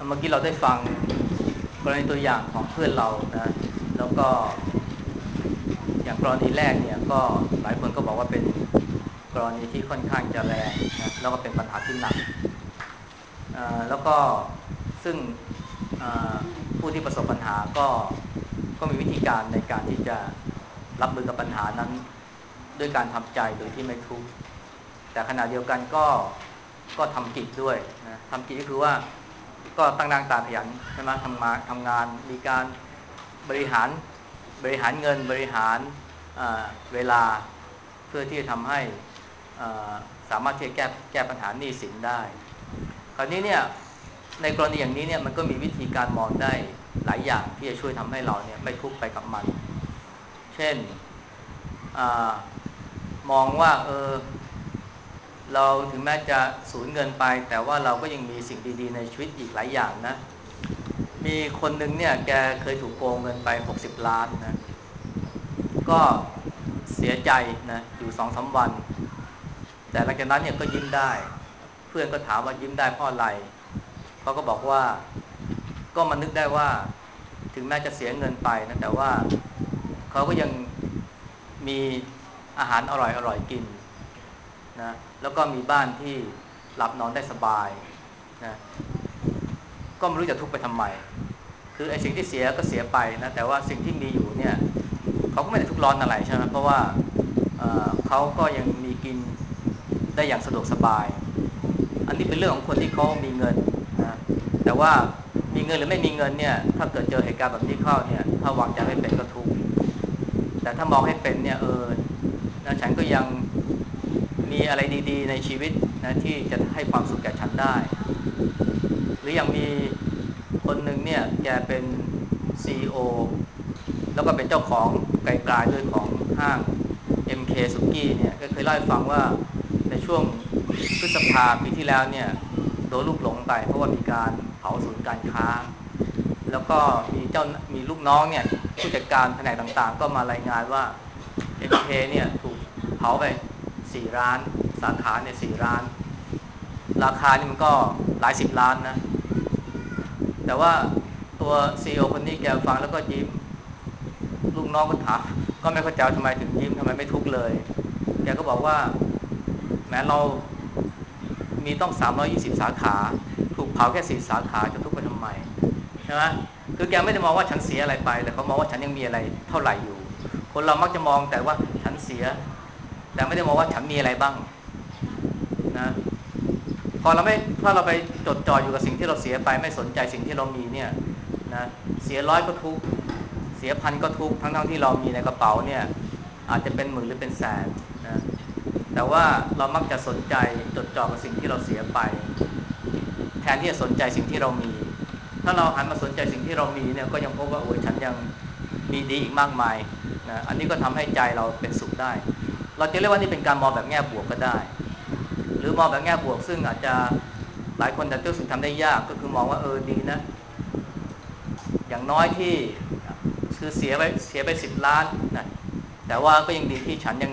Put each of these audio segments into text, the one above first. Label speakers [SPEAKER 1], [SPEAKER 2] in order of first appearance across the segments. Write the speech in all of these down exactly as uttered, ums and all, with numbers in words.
[SPEAKER 1] เมื่อกี้เราได้ฟังกรณีตัวอย่างของเพื่อนเรานะแล้วก็อย่างกรณีแรกเนี่ยก็หลายคนก็บอกว่าเป็นกรณีที่ค่อนข้างจะแรงนะแล้วก็เป็นปัญหาที่หนักแล้วก็ซึ่งผู้ที่ประสบปัญหาก็ก็มีวิธีการในการที่จะรับมือกับปัญหานั้นด้วยการทำใจโดยที่ไม่ทุกข์แต่ขณะเดียวกันก็ก็ทำกิจด้วยนะทำกิจก็คือว่าก็ตั้งหน้าตาขยันใช่ไหมทำมาทำงานมีการบริหารบริหารเงินบริหารเวลาเพื่อที่จะทำให้สามารถที่จะแก้แก้ปัญหาหนี้สินได้คราวนี้เนี่ยในกรณีอย่างนี้เนี่ยมันก็มีวิธีการมองได้หลายอย่างที่จะช่วยทำให้เราเนี่ยไม่ทุกข์ไปกับมันเช่นอมองว่าเออเราถึงแม้จะสูญเงินไปแต่ว่าเราก็ยังมีสิ่งดีๆในชีวิตอีกหลายอย่างนะมีคนหนึ่งเนี่ยแกเคยถูกโกงเงินไปหกสิบล้านนะก็เสียใจนะอยู่ สองถึงสาม วันแต่หลังจากนั้นเนี่ยก็ยิ้มได้เพื่อนก็ถามว่ายิ้มได้เพราะอะไรเขาก็บอกว่าก็มันนึกได้ว่าถึงแม้จะเสียเงินไปนะแต่ว่าเขาก็ยังมีอาหารอร่อยๆกินนะแล้วก็มีบ้านที่หลับนอนได้สบายนะก็ไม่รู้จะทุกข์ไปทำไมคือไอ้สิ่งที่เสียก็เสียไปนะแต่ว่าสิ่งที่มีอยู่เนี่ยเขาก็ไม่ได้ทุกข์ร้อนอะไรใช่ไหมเพราะว่า เอ่อ เขาก็ยังมีกินได้อย่างสะดวกสบายอันนี้เป็นเรื่องของคนที่เขามีเงินนะแต่ว่ามีเงินหรือไม่มีเงินเนี่ยถ้าเกิดเจอเหตุการณ์แบบนี้เข้าเนี่ยถ้าวางใจไม่เป็นก็ทุกข์แต่ถ้ามองให้เป็นเนี่ยเออนะฉันก็ยังมีอะไรดีๆในชีวิตนะที่จะให้ความสุขแก่ฉันได้หรือยังมีคนหนึ่งเนี่ยแกเป็น ซี อี โอ แล้วก็เป็นเจ้าของไกลๆด้วยของห้าง เอ็ม เค Suki เนี่ยก็เคยเล่าให้ฟังว่าในช่วงพฤษภาปีที่แล้วเนี่ยโดนลูกหลงไปเพราะว่ามีการเผาศูนย์การค้าแล้วก็มีเจ้ามีลูกน้องเนี่ยผู้จัดการแผนกต่างๆก็มารายงานว่า เอ็ม เค เนี่ยถูกเผาไปสี่ร้านสาขาเนี่ยสี่ร้านราคานี่มันก็หลายสิบล้านนะแต่ว่าตัว ซี อี โอ คนนี้แกฟังแล้วก็ยิ้มลูกน้องก็ถามก็ไม่เข้าใจทำไมถึงยิ้มทำไมไม่ทุกข์เลยแกก็บอกว่าแม้เรามีต้องสามร้อยยี่สิบสาขาถูกเผาแค่สี่สาขาจะทุกข์ไปทำไมใช่ไหมคือแกไม่ได้มองว่าฉันเสียอะไรไปแต่เขามองว่าฉันยังมีอะไรเท่าไหร่อยู่คนเรามักจะมองแต่ว่าฉันเสียแต่ไม่ได้มองว่าฉันมีอะไรบ้างนะพอเราไม่ถ้าเราไปจดจ่ออยู่กับสิ่งที่เราเสียไปไม่สนใจสิ่งที่เรามีเนี่ยนะเสียร้อยก็ทุกข์เสียพันก็ทุกข์ทั้งๆที่เรามีในกระเป๋าเนี่ยอาจจะเป็นหมื่นหรือเป็นแสนนะแต่ว่าเรามักจะสนใจจดจ่อกับสิ่งที่เราเสียไปแทนที่จะสนใจสิ่งที่เรามีถ้าเราหันมาสนใจสิ่งที่เรามีเนี่ยก็ยังพบว่าโอ้ยฉันยังมีดีอีกมากมายนะอันนี้ก็ทำให้ใจเราเป็นสุขได้เราจะเรียกว่านี่เป็นการมองแบบแง่บวกก็ได้หรือมองแบบแง่บวกซึ่งอาจจะหลายคนแต่ตัวสิ่งทำได้ยากก็คือมองว่าเออดีนะอย่างน้อยที่คือเสียไปเสียไปสิบล้านนะแต่ว่าก็ยังดีที่ฉันยัง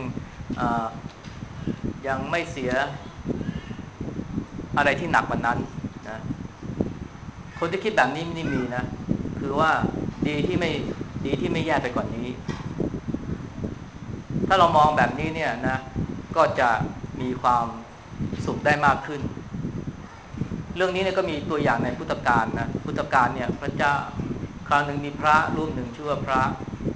[SPEAKER 1] ยังไม่เสียอะไรที่หนักกว่านั้นนะคนที่คิดแบบนี้ไม่มีนะคือว่าดีที่ไม่ดีที่ไม่แย่ไปกว่านี้ถ้าเรามองแบบนี้เนี่ยนะก็จะมีความสุขได้มากขึ้นเรื่องนี้เนี่ยก็มีตัวอย่างในพุทธกาลนะพุทธกาลเนี่ยพระเจ้าคราวหนึ่งมีพระรูปหนึ่งชื่อว่าพระ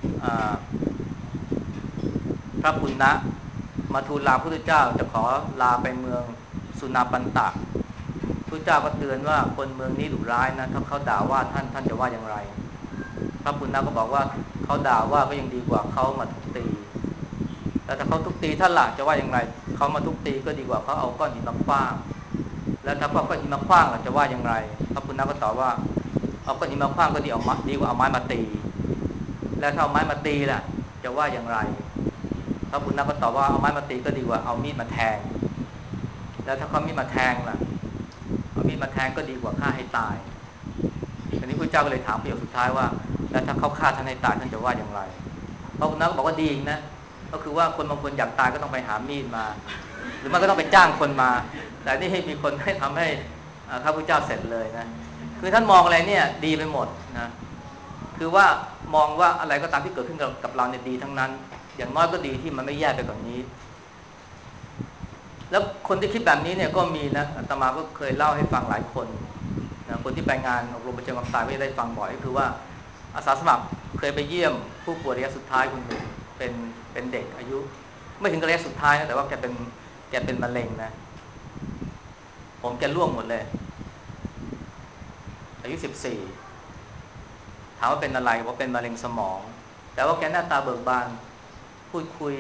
[SPEAKER 1] พระปุณณะมาทูลลาพระพุทธเจ้าจะขอลาไปเมืองสุนาปันตะพระเจ้าก็เตือนว่าคนเมืองนี้ดุร้ายนะถ้าเขาด่าว่าท่านท่านจะว่าอย่างไรพระปุณณะก็บอกว่าเขาด่าว่าก็ยังดีกว่าเขามาทุบตีแล้วถ้าเขาทุบตีท่านล่ะจะว่าอย่างไรเขามาทุบตีก็ดีกว่าเขาเอาก้อนหินมาขว้างแล้วถ้าก้อนหินมาขว้างล่ะจะว่าอย่างไรพระปุณณะก็ตอบว่าเอาก้อนหินมาขว้างก็ดีเอาดีกว่าเอาไม้มาตีแล้วถ้าเอาไม้มาตีล่ะจะว่าอย่างไรพระปุณณะก็ตอบว่าเอาไม้มาตีก็ดีกว่าเอามีดมาแทงแล้วถ้าเขามีดมาแทงล่ะเอามีดมาแทงก็ดีกว่าฆ่าให้ตายทีนี้พระเจ้าก็เลยถามประโยคสุดท้ายว่าแล้วถ้าเขาฆ่าท่านให้ตายท่านจะว่าอย่างไรพระปุณณะก็บอกว่าดีอีกนะก็คือว่าคนบางคนอยากตายก็ต้องไปหามีดมาหรือมันก็ต้องไปจ้างคนมาแต่นี่ให้มีคนให้ทำให้ข้าพเจ้าเสร็จเลยนะคือท่านมองอะไรเนี่ยดีไปหมดนะคือว่ามองว่าอะไรก็ตามที่เกิดขึ้นกับเราเนี่ยดีทั้งนั้นอย่างน้อยก็ดีที่มันไม่แย่ไปกว่านนี้แล้วคนที่คิดแบบนี้เนี่ยก็มีนะอาตมาก็เคยเล่าให้ฟังหลายคนนะคนที่ไปงานอบรมบรรเทาความตายก็จะได้ฟังบ่อยก็คือว่าอาสาสมัครเคยไปเยี่ยมผู้ป่วยระยะสุดท้ายคนหนึ่งเป็นเป็นเด็กอายุไม่ถึงระยะสุดท้ายนะแต่ว่าแกเป็นแกเป็นมะเร็งนะผมแกร่วงหมดเลยอายุสิบสี่ถามว่าเป็นอะไรบอกเป็นมะเร็งสมองแต่ว่าแกหน้าตาเบิกบานพูดคุย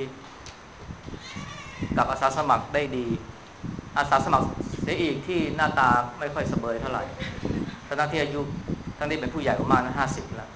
[SPEAKER 1] กับอาสาสมัครได้ดีอาสาสมัครเสียอีกที่หน้าตาไม่ค่อยเสบยเท่าไหร่ทั้งที่อายุทั้งที่เป็นผู้ใหญ่ประมาณห้าสิบแล้ว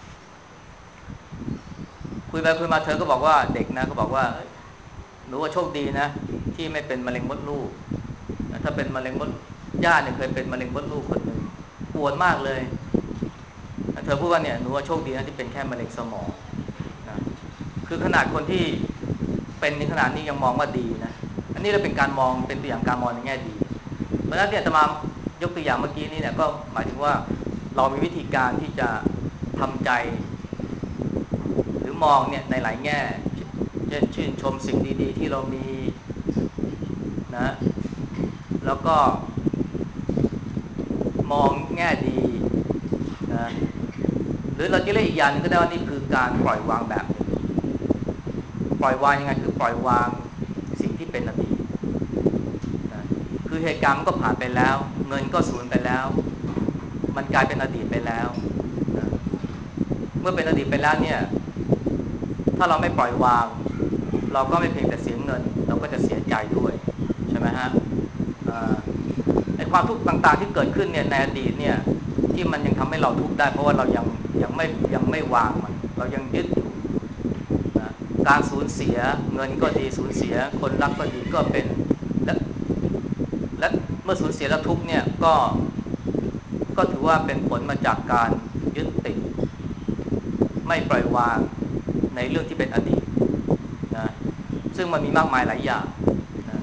[SPEAKER 1] คุยไปคุยมาเธอก็บอกว่าเด็กนะก็บอกว่าหนูว่าโชคดีนะที่ไม่เป็นมะเร็งมดลูกถ้าเป็นมะเร็งมดย่าเนี่ยเคยเป็นมะเร็งมดลูกคนหนึ่งปวดมากเลยเธอพูดว่าเนี่ยหนูว่าโชคดีนะที่เป็นแค่มะเร็งสมองนะคือขนาดคนที่เป็นในขนาดนี้ยังมองว่าดีนะอันนี้เราเป็นการมองเป็นตัวอย่างการมองในแง่ดีเพราะฉะนั้นเนี่ยอาตมายกตัวอย่างเมื่อกี้นี้เนี่ยก็หมายถึงว่าเรามีวิธีการที่จะทำใจหรือมองเนี่ยในหลายแง่เช่นชื่นชมสิ่งดีๆที่เรามีนะแล้วก็มองแง่ดีนะหรือเราจะเรียกอีกอย่างนึงก็ได้ว่านี่คือการปล่อยวางแบบหนึ่งปล่อยวางยังไงคือปล่อยวางสิ่งที่เป็นอดีตนะคือเหตุการณ์มันก็ผ่านไปแล้วเงินก็สูญไปแล้วมันกลายเป็นอดีตไปแล้วนะเมื่อเป็นอดีตไปแล้วเนี่ยถ้าเราไม่ปล่อยวางเราก็ไม่เพียงแต่เสียเงินเราก็จะเสียใจด้วยใช่ไหมฮะไอ้ความทุกข์ต่างๆที่เกิดขึ้นเนี่ยในอดีตเนี่ยที่มันยังทำให้เราทุกข์ได้เพราะว่าเรายังยังไม่ยังไม่วางมันเรายังยึดอยู่นะการสูญเสียเงินก็ดีสูญเสียคนรักก็ดีก็เป็นและและเมื่อสูญเสียแล้วทุกข์เนี่ยก็ก็ถือว่าเป็นผลมาจากการยึดติดไม่ปล่อยวางในเรื่องที่เป็นอดีตนะซึ่งมันมีมากมายหลายอย่างนะ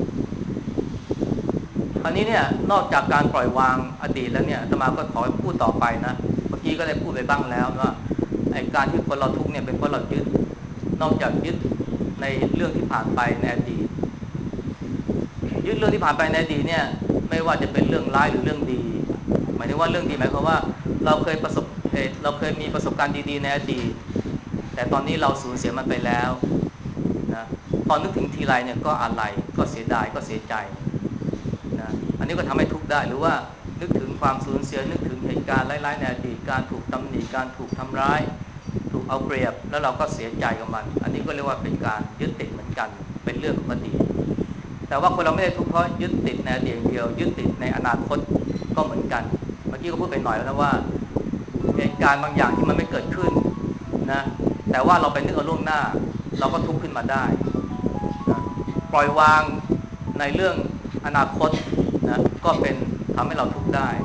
[SPEAKER 1] คราวนี้เนี่ยนอกจากการปล่อยวางอดีตแล้วเนี่ยอาตมาก็ขอพูดต่อไปนะเมื่อกี้ก็ได้พูดไปบ้างแล้วว่าไอ้การที่คนเราทุกข์เนี่ยเป็นเพราะเรายึดนอกจากยึดในเรื่องที่ผ่านไปในอดีตยึดเรื่องที่ผ่านไปในอดีตเนี่ยไม่ว่าจะเป็นเรื่องร้ายหรือเรื่องดีหมายถึงว่าเรื่องดีหมายความว่าเราเคยประสบเออเราเคยมีประสบการณ์ดีๆในอดีตแต่ตอนนี้เราสูญเสียมันไปแล้วนะพอนึกถึงทีไรเนี่ยก็อะไรก็เสียดายก็เสียใจนะอันนี้ก็ทำให้ทุกข์ได้หรือว่านึกถึงความสูญเสียนึกถึงเหตุการณ์ร้ายๆในอดีตการถูกตำหนิการถูกทำร้ายถูกเอาเปรียบแล้วเราก็เสียใจกับมันอันนี้ก็เรียกว่าเป็นการยึดติดเหมือนกันเป็นเรื่องของอดีตแต่ว่าคนเราไม่ได้ทุกข์เพราะยึดติดในอดีตอย่างเดียวยึดติดในอนาคตก็เหมือนกันเมื่อกี้ก็พูดไปหน่อยแล้วนะว่าเหตุการณ์บางอย่างที่มันไม่เกิดขึ้นนะแต่ว่าเราไปนึกเอาล่วงหน้าเราก็ทุกข์ขึ้นมาได้นะปล่อยวางในเรื่องอนาคตนะก็เป็นทำให้เราทุกข์ได้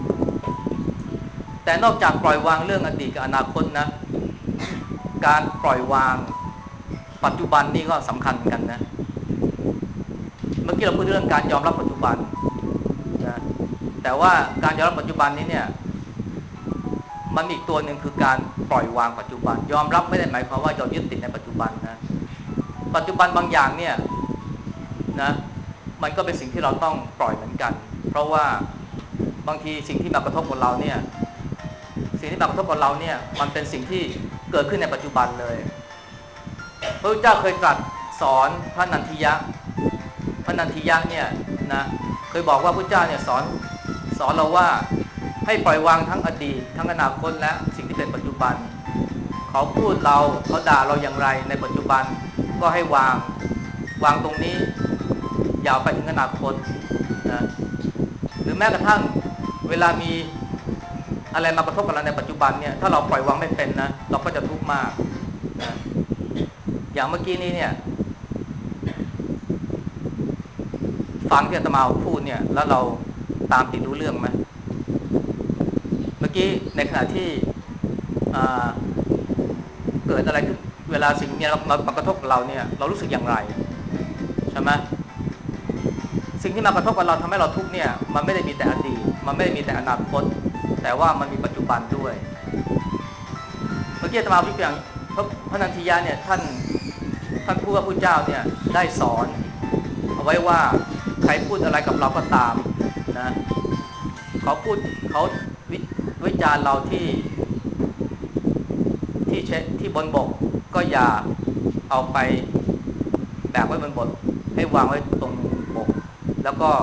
[SPEAKER 1] แต่นอกจากปล่อยวางเรื่องอดีตกับอนาคตนะการปล่อยวางปัจจุบันนี่ก็สำคัญเหมือนกันนะเมื่อกี้เราพูดเรื่องการยอมรับปัจจุบันนะแต่ว่าการยอมรับปัจจุบันนี้เนี่ยมันอีกตัวหนึ่งคือการปล่อยวางปัจจุบันยอมรับไม่ได้หมายความว่าเรายึดติดในปัจจุบันนะปัจจุบันบางอย่างเนี่ยนะมันก็เป็นสิ่งที่เราต้องปล่อยเหมือนกันเพราะว่าบางทีสิ่งที่มากระทบกับเราเนี่ยสิ่งที่มากระทบกับเราเนี่ยมันเป็นสิ่งที่เกิดขึ้นในปัจจุบันเลยพระพุทธเจ้าเคยตรัสสอนพระนันทิยะพระนันทิยะเนี่ยนะเคยบอกว่าพระเจ้าเนี่ยสอนสอนเราว่าให้ปล่อยวางทั้งอดีตทั้งอนาคตและสิ่งที่เป็นปัจจุบันเขาพูดเราเขาด่าเราอย่างไรในปัจจุบันก็ให้วางวางตรงนี้อย่าไปถึงอนาคตนะหรือแม้กระทั่งเวลามีอะไรมากระทบกับเราในปัจจุบันเนี่ยถ้าเราปล่อยวางไม่เป็นนะเราก็จะทุกข์มากนะอย่างเมื่อกี้นี้เนี่ยฟังที่อาตมาพูดเนี่ยแล้วเราตามติดรู้เรื่องไหมเมื่อกี้ในขณะที่เกิดอะไรขึ้นเวลาสิ่งนี้มามากระทบกับเราเนี่ยเรารู้สึกอย่างไรใช่ไหมสิ่งที่มากระทบกับเราทำให้เราทุกข์เนี่ยมันไม่ได้มีแต่อดีตมันไม่ได้มีแต่อนาคตแต่ว่ามันมีปัจจุบันด้วยเมื่อกี้อาตมายกตัวอย่างพระพระนันทิยะเนี่ยท่านท่านพูดว่าพระเจ้าเนี่ยได้สอนเอาไว้ว่าใครพูดอะไรกับเราก็ตามนะเขาพูดเขาวิวิจารณ์เราที่ที่เชที่บนบกก็อย่าเอาไปแบกไว้บนบกให้วางไว้ตรงบกแล้วก็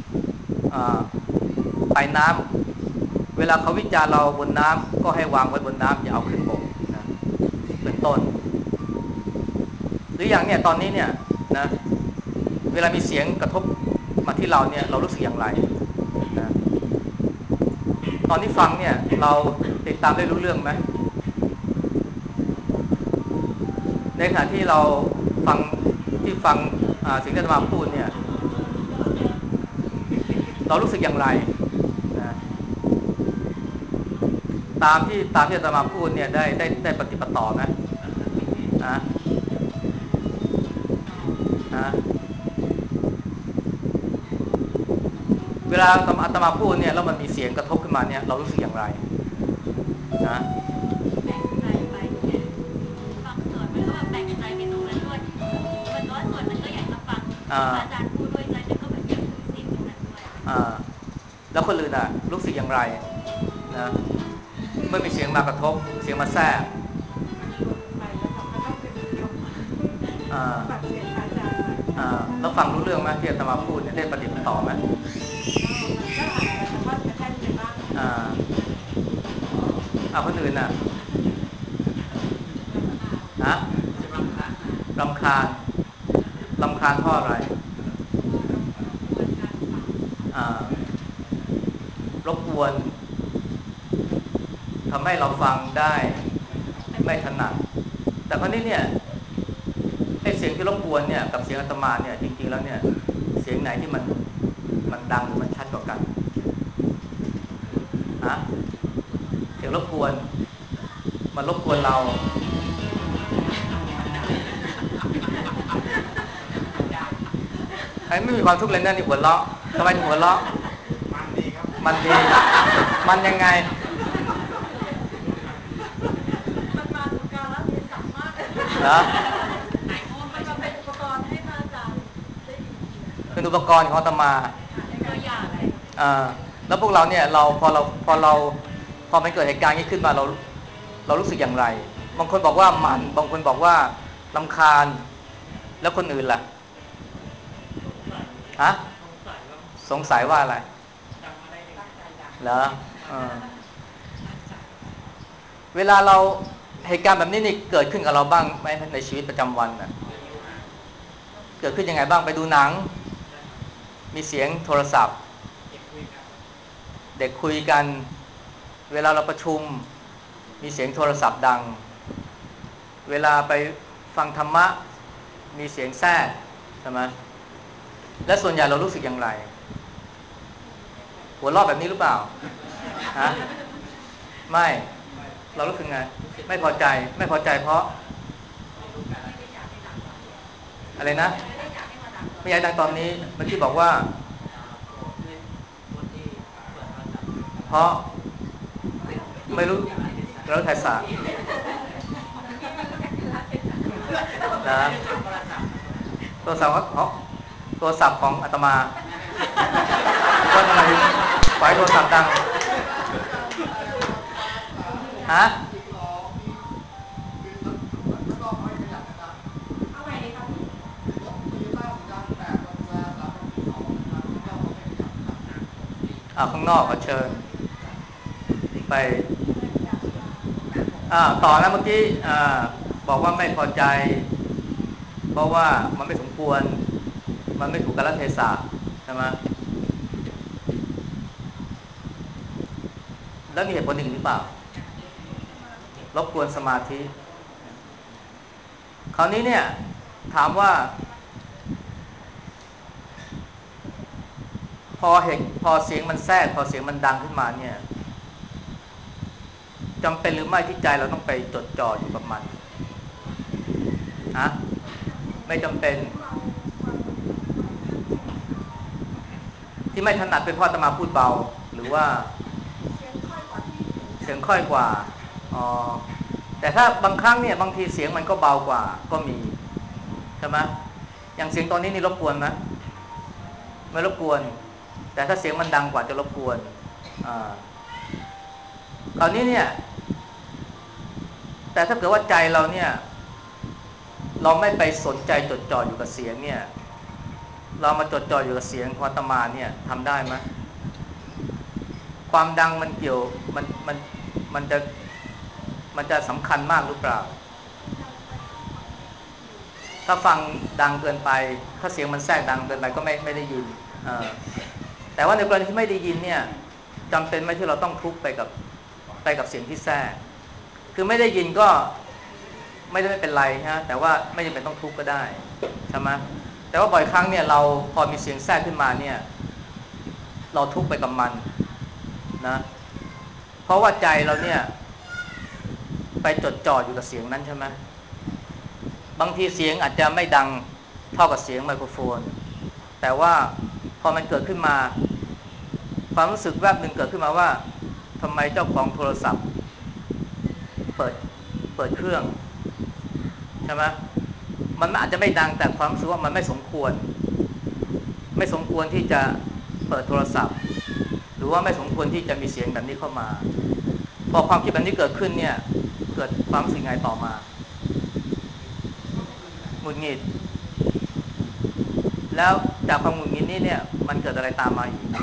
[SPEAKER 1] ไปน้ำเวลาเขาวิจารณ์เราบนน้ำก็ให้วางไว้บนน้ำอย่าเอาขึ้นบกนะเป็นต้นหรืออย่างเนี่ยตอนนี้เนี่ยนะเวลามีเสียงกระทบมาที่เราเนี่ยเรารู้สึกอย่างไรนะตอนที่ฟังเนี่ยเราติดตามได้รู้เรื่องไหมในขณะที่เราฟังที่ฟังสิ่งที่อาตมาพูดเนี่ยเรารู้สึกอย่างไรนะตามที่ตามที่อาตมาพูดเนี่ยได้ได้ได้ปฏิปต่อไหมอะอะเวลาอาตมาพูดเนี่ยแล้วมันมีเสียงกระทบขึ้นมาเนี่ยเรารู้สึกอย่างไรนะ
[SPEAKER 2] แปลกใจไปบางส่วนมันก็แบบแปลกใจไปตรงนั้นด้วยมันก็ส่วนมันก็อยากจะฟังอาจารย์พูดด้วยใจนึงก็แบบอยากรู้เสียงตรงนั้นด้วย
[SPEAKER 1] อ่าแล้วคนอื่นอ่ะรู้สึกอย่างไรนะเมื่อมีเสียงมากระทบเสียงมาแทรก
[SPEAKER 2] หลุดไปแล้วค่ะก็ต้องเป็นกลับมาฟังเสียงอาจารย์ใหม่
[SPEAKER 1] แล้วฟังรู้เรื่องไหมที่อาตมาพูดเนี่ยได้ปฏิบัติต่อไหม
[SPEAKER 2] มันก็อาจจะกระท่อนกระแท่นไปบ้าง
[SPEAKER 1] อ่าเอาคนอื่นน่ะฮะรำคาญรำคาญเพราะอะไรอ่ารบกวนทำให้เราฟังได้ไม่ถนัดแต่คราวนี้เนี่ยไอ้เสียงที่รบกวนเนี่ยกับเสียงอาตมาเนี่ยจริงๆแล้วเนี่ยเสียงไหนที่มันมันดังหรือมันชัดกว่ากันฮะเสียงรบกวนมันรบกวนเราไอ้ไม่มีความทุกข์เลยนะนี่หัวเราะทำไมถึงหัวเราะมันดีครับมันดีมันยังไง
[SPEAKER 2] มันมาถูกกาลเทศะมาก
[SPEAKER 1] เหรอ
[SPEAKER 2] มันจะเป็นอุปกรณ์ให้พระอาจารย์ได้ดี
[SPEAKER 1] เป็นอุปกรณ์ของอาตมา
[SPEAKER 2] ตัวอย่างเลย
[SPEAKER 1] อ่าแล้วพวกเราเนี่ยเราพอเราพอเราพอมันเกิดเหตุการณ์นี้ขึ้นมาเราเรารู้สึกอย่างไรบางคนบอกว่ามันบางคนบอกว่ารำคาญแล้วคนอื่นล่ะฮะสงสัยว่าอะไรเหรอเวลาเราเหตุการณ์แบบนี้นี่เกิดขึ้นกับเราบ้างไหมในชีวิตประจำวันน่ะเกิดขึ้นยังไงบ้างไปดูหนังมีเสียงโทรศัพท์เด็กคุยกันเวลาเราประชุมมีเสียงโทรศัพท์ดังเวลาไปฟังธรรมะมีเสียงแทรกใช่ไหมและส่วนใหญ่เรารู้สึกอย่างไรหัวเราะแบบนี้หรือเปล่าฮะไม่เรารู้สึกไงไม่พอใจไม่พอใจเพราะอะไรนะไม่อยากดังตอนนี้เมื่อกี้บอกว่าเพราะไม่รู้แล้วไทยศาสตร์นะโทรศัพท์ของโทรศัพท์ของอาตมาก็ทำไมปล่อยโทรศัพท์ดังฮะอ่าข้างนอกขอเชิญไปอ่าต่อนะเมื่อกี้อ่าบอกว่าไม่พอใจเพราะว่ามันไม่สมควรมันไม่ถูกกาลเทศะใช่ไหมแล้วมีเหตุผลอื่นหรือเปล่ารบกวนสมาธิคราวนี้เนี่ยถามว่าพอเหตุพอเสียงมันแทรกพอเสียงมันดังขึ้นมาเนี่ยจำเป็นหรือไม่ที่ใจเราต้องไปจดจ่ออยู่กับมันฮะไม่จำเป็นที่ไม่ถนัดเป็นเพราะอาตมาพูดเบาหรือว่าเสียงค่อยกว่าอ๋อแต่ถ้าบางครั้งเนี่ยบางทีเสียงมันก็เบากว่าก็มีใช่ไหมอย่างเสียงตอนนี้นี่รบกวนไหมไม่รบกวนแต่ถ้าเสียงมันดังกว่าจะรบกวนอ่าคราวนี้เนี่ยแต่ถ้าเกิดว่าใจเราเนี่ยเราไม่ไปสนใจจดจ่ออยู่กับเสียงเนี่ยเรามาจดจ่ออยู่กับเสียงของอาตมาเนี่ยทำได้ไหมความดังมันเกี่ยวมันมันมันจะมันจะสำคัญมากหรือเปล่าถ้าฟังดังเกินไปถ้าเสียงมันแทรกดังเกินไปก็ไม่ไม่ได้ยินแต่ว่าในกรณีที่ไม่ได้ยินเนี่ยจำเป็นไหมที่เราต้องทุกข์ไปกับไปกับเสียงที่แทรกคือไม่ได้ยินก็ไม่ได้ไม่เป็นไรฮะแต่ว่าไม่จำเป็นต้องทุกข์ก็ได้ใช่ไหมแต่ว่าบ่อยครั้งเนี่ยเราพอมีเสียงแทรกขึ้นมาเนี่ยเราทุกข์ไปกับมันนะเพราะว่าใจเราเนี่ยไปจดจ่ออยู่กับเสียงนั้นใช่ไหมบางทีเสียงอาจจะไม่ดังเท่ากับเสียงไมโครโฟนแต่ว่าพอมันเกิดขึ้นมาความรู้สึกแวบหนึ่งเกิดขึ้นมาว่าทำไมเจ้าของโทรศัพท์เปิดเปิดเครื่องใช่ไหมมันอาจจะไม่ดังแต่ความรู้สึกว่ามันไม่สมควรไม่สมควรที่จะเปิดโทรศัพท์หรือว่าไม่สมควรที่จะมีเสียงแบบนี้เข้ามาพอความคิดแบบนี้เกิดขึ้นเนี่ยเกิดความรู้สึกไงต่อมาหงุดหงิดแล้วจากความหงุดหงิดนี้เนี่ยมันเกิดอะไรตามมาอีก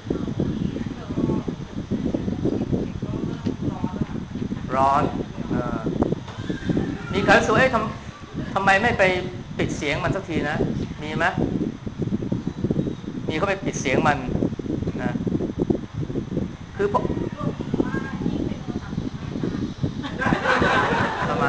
[SPEAKER 1] ร้อนเออมีใครรู้สึกเอ๊ะทำทำไมไม่ไปปิดเสียงมันสักทีนะมีไหมมีเขาไปปิดเสียงมันนะคือเพราะทำไม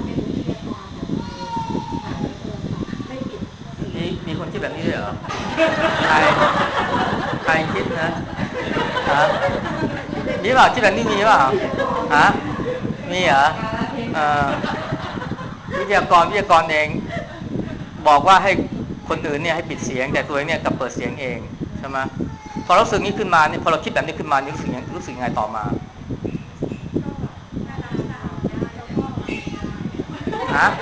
[SPEAKER 1] มีมีคนคิดแบบนี้ด้วยเหรอใครใครคิดนะฮะมีเปล่าคิดแบบนี้มีเปล่าฮะมีเหรอเออวิทยากรวิทยากรเองบอกว่าให้คนอื่นเนี่ยให้ปิดเสียงแต่ตัวเองเนี่ยกลับเปิดเสียงเองใช่ไหมพอเราสึกนี้ขึ้นมานี่พอเราคิดแบบนี้ขึ้นมานี่รู้สึกยังรู้สึกยังไงต่อมาฮะ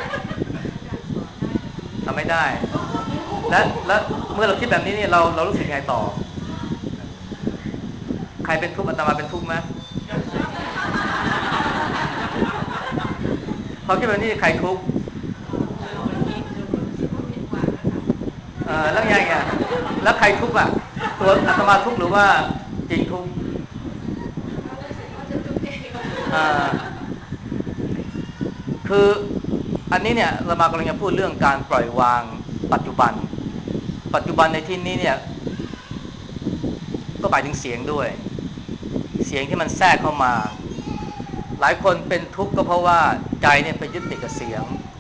[SPEAKER 1] ทำไม่ได้และและเมื่อเราคิดแบบนี้นี่เราเรารู้สึกยังไงต่อใครเป็นทุกข์อาตมาเป็นทุกข์ไหมพอคิดแบบนี้ใครทุกข์เออแล้วยังไงแล้วใครทุกข์อ่ะตัวอาตมาทุกข์หรือว่าจริงทุกข์อ่าคืออันนี้เนี่ยเรามากำลังจะพูดเรื่องการปล่อยวางปัจจุบันปัจจุบันในที่นี้เนี่ยก็หมายถึงเสียงด้วยเสียงที่มันแทรกเข้ามาหลายคนเป็นทุกข์ก็เพราะว่าใจเนี่ยไปยึดติดกับเสียง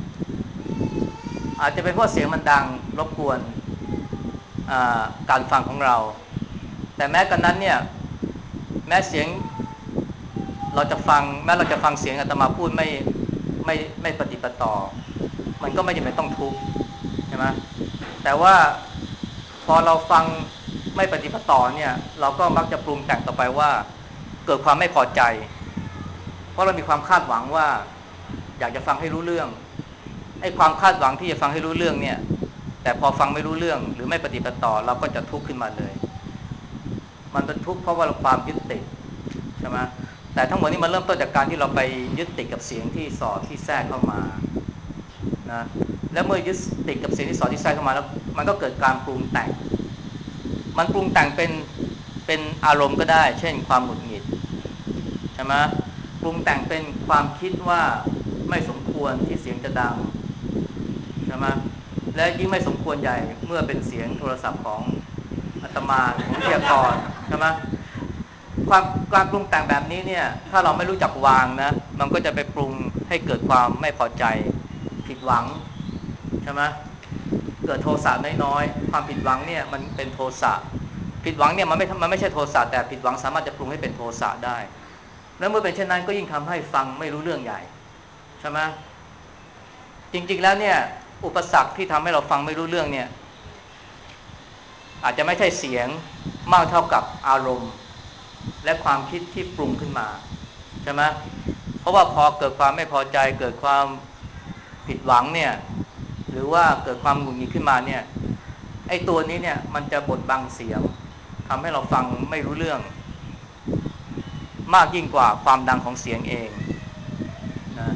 [SPEAKER 1] อาจจะเป็นเพราะเสียงมันดังรบกวนการฟังของเราแต่แม้กระนั้นเนี่ยแม้เสียงเราจะฟังแม้เราจะฟังเสียงอาตมาพูดไม่ไม่ไม่ปฏิปต่อมันก็ไม่จำเป็นต้องทุกข์ใช่ไหมแต่ว่าพอเราฟังไม่ปฏิปต่อเนี่ยเราก็มักจะปรุงแต่งต่อไปว่าเกิดความไม่พอใจเพราะเรามีความคาดหวังว่าอยากจะฟังให้รู้เรื่องไอ้ความคาดหวังที่จะฟังให้รู้เรื่องเนี่ยแต่พอฟังไม่รู้เรื่องหรือไม่ปฏิปต่อเราก็จะทุกข์ขึ้นมาเลยมันเป็นทุกข์เพราะว่าความยึดติดใช่ไหมแต่ทั้งหมดนี้มันเริ่มต้นจากการที่เราไปยึดติดกับเสียงที่สอดที่แทรกเข้ามานะแล้วเมื่อยึดติดกับเสียงที่สอดที่แทรกเข้ามาแล้วมันก็เกิดการปรุงแต่งมันปรุงแต่งเป็นเป็นอารมณ์ก็ได้เช่นความหงุดหงิดใช่ไหมปรุงแต่งเป็นความคิดว่าไม่สมควรที่เสียงจะดังใช่ไหมและยิ่งไม่สมควรใหญ่เมื่อเป็นเสียงโทรศัพท์ของอาตมาของวิทยากรใช่ไหมความการปรุงแต่งแบบนี้เนี่ยถ้าเราไม่รู้จักวางนะมันก็จะไปปรุงให้เกิดความไม่พอใจผิดหวังใช่ไหมเกิดโทสะน้อยๆความผิดหวังเนี่ยมันเป็นโทสะผิดหวังเนี่ยมันไม่มันไม่ใช่โทสะแต่ผิดหวังสามารถจะปรุงให้เป็นโทสะได้แล้วเมื่อเป็นเช่นนั้นก็ยิ่งทำให้ฟังไม่รู้เรื่องใหญ่ใช่ไหมจริงๆแล้วเนี่ยอุปสรรคที่ทำให้เราฟังไม่รู้เรื่องเนี่ยอาจจะไม่ใช่เสียงมากเท่ากับอารมณ์และความคิดที่ปรุงขึ้นมาใช่ไหมเพราะว่าพอเกิดความไม่พอใจเกิดความผิดหวังเนี่ยหรือว่าเกิดความหงุดหงิดขึ้นมาเนี่ยไอ้ตัวนี้เนี่ยมันจะบดบังเสียงทำให้เราฟังไม่รู้เรื่องมากยิ่งกว่าความดังของเสียงเองนะ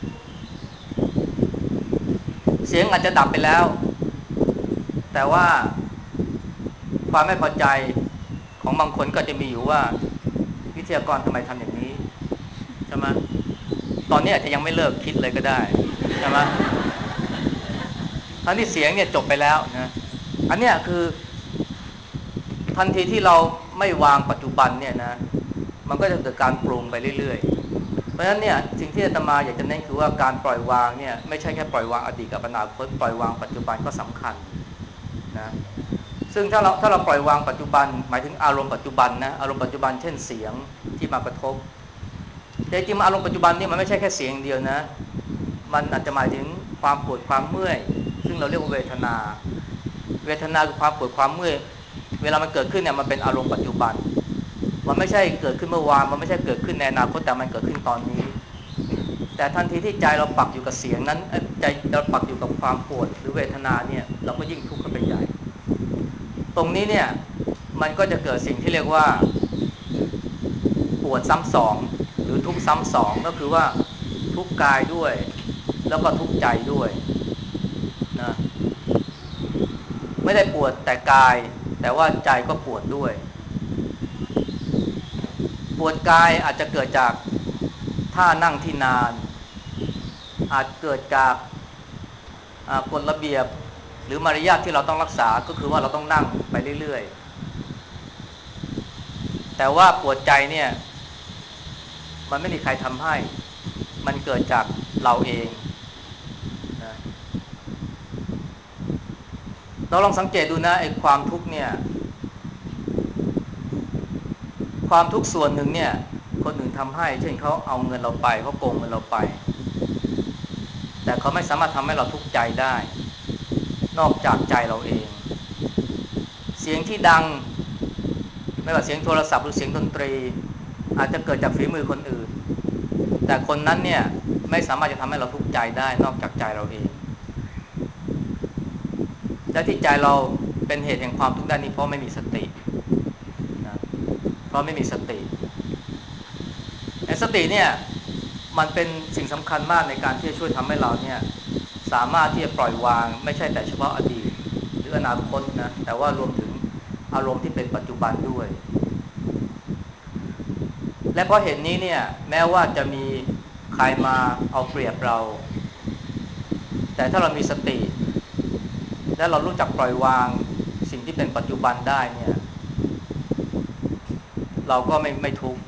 [SPEAKER 1] เสียงอาจจะดับไปแล้วแต่ว่าความไม่พอใจของบางคนก็จะมีอยู่ว่าวิทยากรทำไมทำอย่างนี้ใช่ไหมตอนนี้อาจจะยังไม่เลิกคิดเลยก็ได้ใช่ไหมทั้งที่เสียงเนี่ยจบไปแล้วนะอันเนี้ยคือทันทีที่เราไม่วางปัจจุบันเนี่ยนะมันก็จะเกิดการปรุงไปเรื่อยๆเพราะฉะนั้นเนี่ยสิ่งที่อาตมาอยากจะเน้นคือว่าการปล่อยวางเนี่ยไม่ใช่แค่ปล่อยวางอดีตกับอนาคตปล่อยวางปัจจุบันก็สำคัญนะซึ่งถ้าเราถ้าเราปล่อยวางปัจจุบันหมายถึงอารมณ์ปัจจุบันนะอารมณ์ปัจจุบันเช่นเสียงที่มากระทบแต่จริงๆอารมณ์ปัจจุบันนี่มันไม่ใช่แค่เสียงเดียวนะมันอาจจะหมายถึงความปวดความเมื่อยซึ่งเราเรียกว่าเวทนาเวทนาคือความปวดความเมื่อยเวลามันเกิดขึ้นเนี่ยมันเป็นอารมณ์ปัจจุบันมันไม่ใช่เกิดขึ้นเมื่อวานมันไม่ใช่เกิดขึ้นในอนาคตแต่มันเกิดขึ้นตอนนี้แต่ทันทีที่ใจเราปักอยู่กับเสียงนั้นใจเราปักอยู่กับความปวดหรือเวทนาเนี่ยเราก็ยิ่งทุกข์เข้าไปใหญ่ตรงนี้เนี่ยมันก็จะเกิดสิ่งที่เรียกว่าปวดซ้ำสองหรือทุกข์ซ้ำสองก็คือว่าทุกข์กายด้วยแล้วก็ทุกข์ใจด้วยนะไม่ได้ปวดแต่กายแต่ว่าใจก็ปวดด้วยปวดกายอาจจะเกิดจากท่านั่งที่นานอาจเกิดจากกฎระเบียบหรือมารยาทที่เราต้องรักษาก็คือว่าเราต้องนั่งไปเรื่อยๆแต่ว่าปวดใจเนี่ยมันไม่มีใครทำให้มันเกิดจากเราเองนะเราลองสังเกตดูนะไอ้ความทุกข์เนี่ยความทุกข์ส่วนหนึ่งเนี่ยคนอื่นทำให้เช่นเขาเอาเงินเราไปเขาโกงเงินเราไปแต่เขาไม่สามารถทำให้เราทุกข์ใจได้นอกจากใจเราเองเสียงที่ดังไม่ว่าเสียงโทรศัพท์หรือเสียงดนตรีอาจจะเกิดจากฝีมือคนอื่นแต่คนนั้นเนี่ยไม่สามารถจะทำให้เราทุกข์ใจได้นอกจากใจเราเองและที่ใจเราเป็นเหตุแห่งความทุกข์ได้นี้เพราะไม่มีสตินะเพราะไม่มีสติไอ้สติเนี่ยมันเป็นสิ่งสำคัญมากในการที่จะช่วยทำให้เราเนี่ยสามารถที่จะปล่อยวางไม่ใช่แต่เฉพาะอดีตหรืออนาคตนะแต่ว่ารวมถึงอารมณ์ที่เป็นปัจจุบันด้วยและเพราะเหตุนี้เนี่ยแม้ว่าจะมีใครมาเอาเปรียบเราแต่ถ้าเรามีสติและเรารู้จักปล่อยวางสิ่งที่เป็นปัจจุบันได้เนี่ยเราก็ไม่ไม่ทุกข์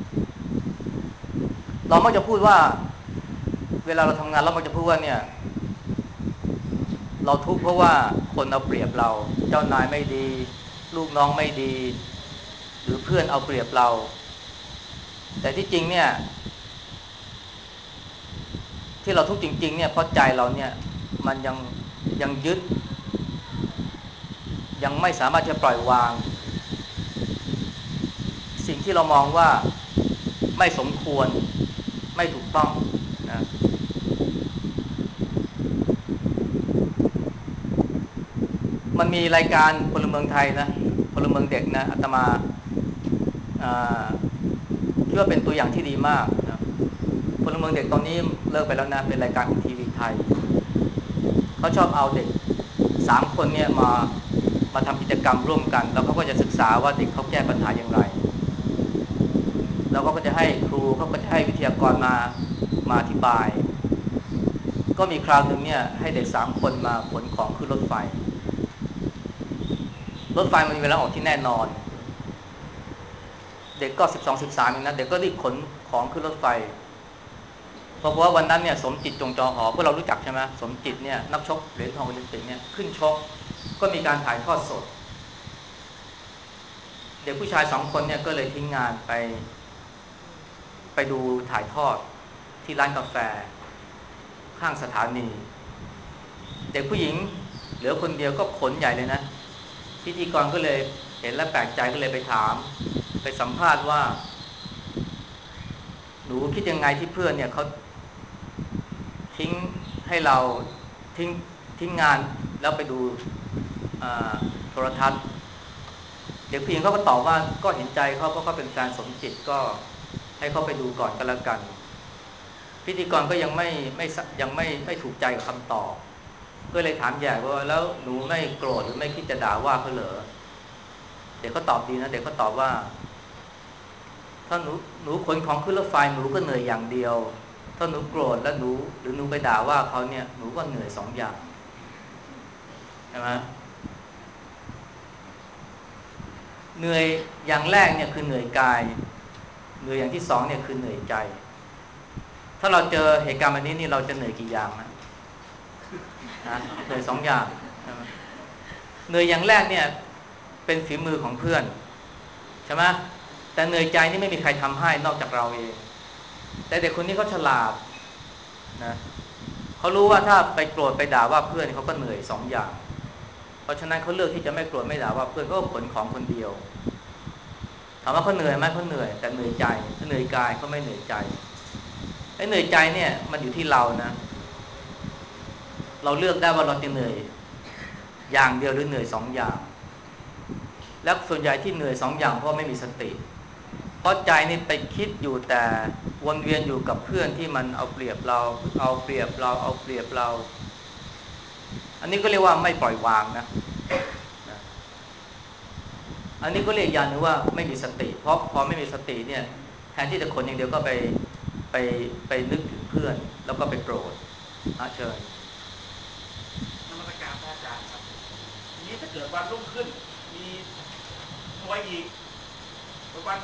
[SPEAKER 1] เรามักจะพูดว่าเวลาเราทำงานเรามักจะพูดว่าเนี่ยเราทุกข์เพราะว่าคนเอาเปรียบเราเจ้านายไม่ดีลูกน้องไม่ดีหรือเพื่อนเอาเปรียบเราแต่ที่จริงเนี่ยที่เราทุกข์จริงๆเนี่ยเพราะใจเราเนี่ยมันยังยังยึดยังไม่สามารถจะปล่อยวางสิ่งที่เรามองว่าไม่สมควรไม่ถูกต้องนะมันมีรายการพลเมืองไทยนะพลเมืองเด็กนะอาตมาคิดว่าเป็นตัวอย่างที่ดีมากนะพลเมืองเด็กตอนนี้เลิกไปแล้วนะเป็นรายการของทีวีไทยเขาชอบเอาเด็กสามคนเนี่ยมามาทำกิจกรรมร่วมกันแล้วเขาก็จะศึกษาว่าเด็กเขาแก้ปัญหาอย่างไรแล้วเขาก็จะให้ครูเขาก็จะให้วิทยากรมามาอธิบายก็มีคราวหนึ่งเนี่ยให้เด็กสามคนมาขนของขึ้นรถไฟรถไฟมันมีเวลาออกที่แน่นอนเด็กก็สิบสองสิบสามเองนะเด็กก็รีบขนของขึ้นรถไฟเพราะว่าวันนั้นเนี่ยสมจิตจงจอหอพวกเรารู้จักใช่ไหมสมจิตเนี่ยนักชกเหรียญทองโอลิมปิกเนี่ยขึ้นชกก็มีการถ่ายทอดสดเด็กผู้ชายสองคนเนี่ยก็เลยทิ้งงานไปไปดูถ่ายทอดที่ร้านกาแฟข้างสถานีเด็กผู้หญิงเหลือคนเดียวก็ขนใหญ่เลยนะพิธีกรก็เลยเห็นและแปลกใจก็เลยไปถามไปสัมภาษณ์ว่าหนูคิดยังไงที่เพื่อนเนี่ยเขาทิ้งให้เราทิ้งทิ้งงานแล้วไปดูโทรทัศน์เด็กผู้หญิงเขาก็ตอบว่าก็เห็นใจเขาเพราะเขาเป็นแฟนสมจิตก็ให้เขาไปดูก่อนก็แล้วกันพิธีกรก็ยังไม่ไม่ยังไม่ไม่ถูกใจกับคำตอบก็เลยถามใหญ่ว่าแล้วหนูไม่โกรธหรือไม่คิดจะด่าว่าเขาเหรอเด็กเขาตอบดีนะเด็กเขาตอบว่าถ้าหนูหนูขนของขึ้นรถไฟหนูก็เหนื่อยอย่างเดียวถ้าหนูโกรธแล้วหนูหรือหนูไปด่าว่าเขาเนี่ยหนูก็เหนื่อยสองอย่างใช่ไหมเหนื่อยอย่างแรกเนี่ยคือเหนื่อยกายเหนื่อยอย่างที่สองเนี่ยคือเหนื่อยใจถ้าเราเจอเหตุการณ์แบบนี้นี่เราจะเหนื่อยกี่อย่างนะนะเหนื่อยสองอย่างใช่ไหมเหนื่อยอย่างแรกเนี่ยเป็นฝีมือของเพื่อนใช่ไหมแต่เหนื่อยใจนี่ไม่มีใครทำให้นอกจากเราเองแต่เด็กคนนี้เขาฉลาดนะเขารู้ว่าถ้าไปโกรธไปด่าว่าเพื่อนเขาก็เหนื่อยสองอย่างเพราะฉะนั้นเขาเลือกที่จะไม่โกรธไม่ด่าว่าเพื่อนก็ขนของคนเดียวถามว่าเขาเหนื่อยไหมเขาเหนื่อยแต่เหนื่อยใจเขาเหนื่อยกายเขาไม่เหนื่อยใจไอ้เหนื่อยใจเนี่ยมันอยู่ที่เรานะเราเลือกได้ว่าเราจะเหนื่อยอย่างเดียวหรือเหนื่อยสองอย่างแล้วส่วนใหญ่ที่เหนื่อยสองอย่างเพราะไม่มีสติเพราะใจนี่ไปคิดอยู่แต่วนเวียนอยู่กับเพื่อนที่มันเอาเปรียบเราเอาเปรียบเราเอาเปรียบเราอันนี้ก็เรียกว่าไม่ปล่อยวางนะนะอันนี้ก็เรียกอย่างนึงว่าไม่มีสติเพราะพอไม่มีสติเนี่ยแทนที่จะคนอย่างเดียวก็ไปไปไปนึกถึงเพื่อนแล้วก็ไปโกรธอาเชิญ
[SPEAKER 3] นมัสการพระอาจารย์ครับทีนี้ถ้าเกิดวันรุ่งขึ้นมีมวยอีกวัน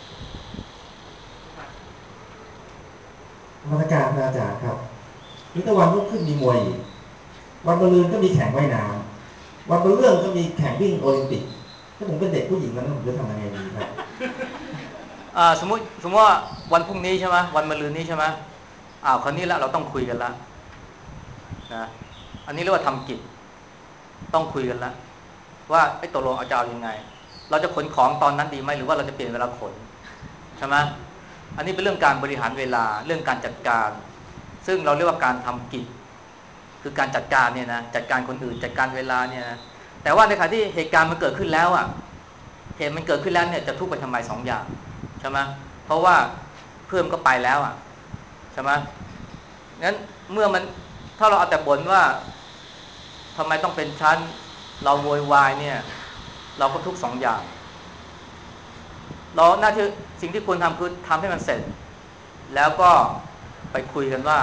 [SPEAKER 3] นมัสการพระอาจารย์ครับนี่ถ้าวันรุ่งขึ้นมีมวยอีกวันมะรืนก็มีแข่งว่ายน้ำวันมะเรื่องก็มีแข่งวิ่งโอลิมปิกถ้าผมเป็นเด็กผู้หญิงนั้นผมจะทำยังไงดีครับ
[SPEAKER 1] สมมติสมมติว่าวันพรุ่งนี้ใช่ไหมวันมะรืนนี้ใช่ไหมอ้าวคราวนี้แล้วเราต้องคุยกันละนะอันนี้เรียกว่าทำกิจต้องคุยกันแล้วว่าไอ้ตกลงเอาจะเอายังไงเราจะขนของตอนนั้นดีไหมหรือว่าเราจะเปลี่ยนเวลาขนใช่ไหมอันนี้เป็นเรื่องการบริหารเวลาเรื่องการจัดการซึ่งเราเรียกว่าการทำกิจคือการจัดการเนี่ยนะจัดการคนอื่นจัดการเวลาเนี่ยนะแต่ว่าในขณะที่เหตุการณ์มันเกิดขึ้นแล้วอ่ะเหตุมันเกิดขึ้นแล้วเนี่ยจะทุกข์ไปทำไมสองอย่างใช่ไหมเพราะว่าเพื่อนก็ไปแล้วอ่ะใช่ไหมงั้นเมื่อมันถ้าเราเอาแต่บ่นว่าทำไมต้องเป็นชั้นเราโวยวายเนี่ยเราก็ทุกสองอย่างเราหน้าที่สิ่งที่ควรทำคือทำให้มันเสร็จแล้วก็ไปคุยกันว่า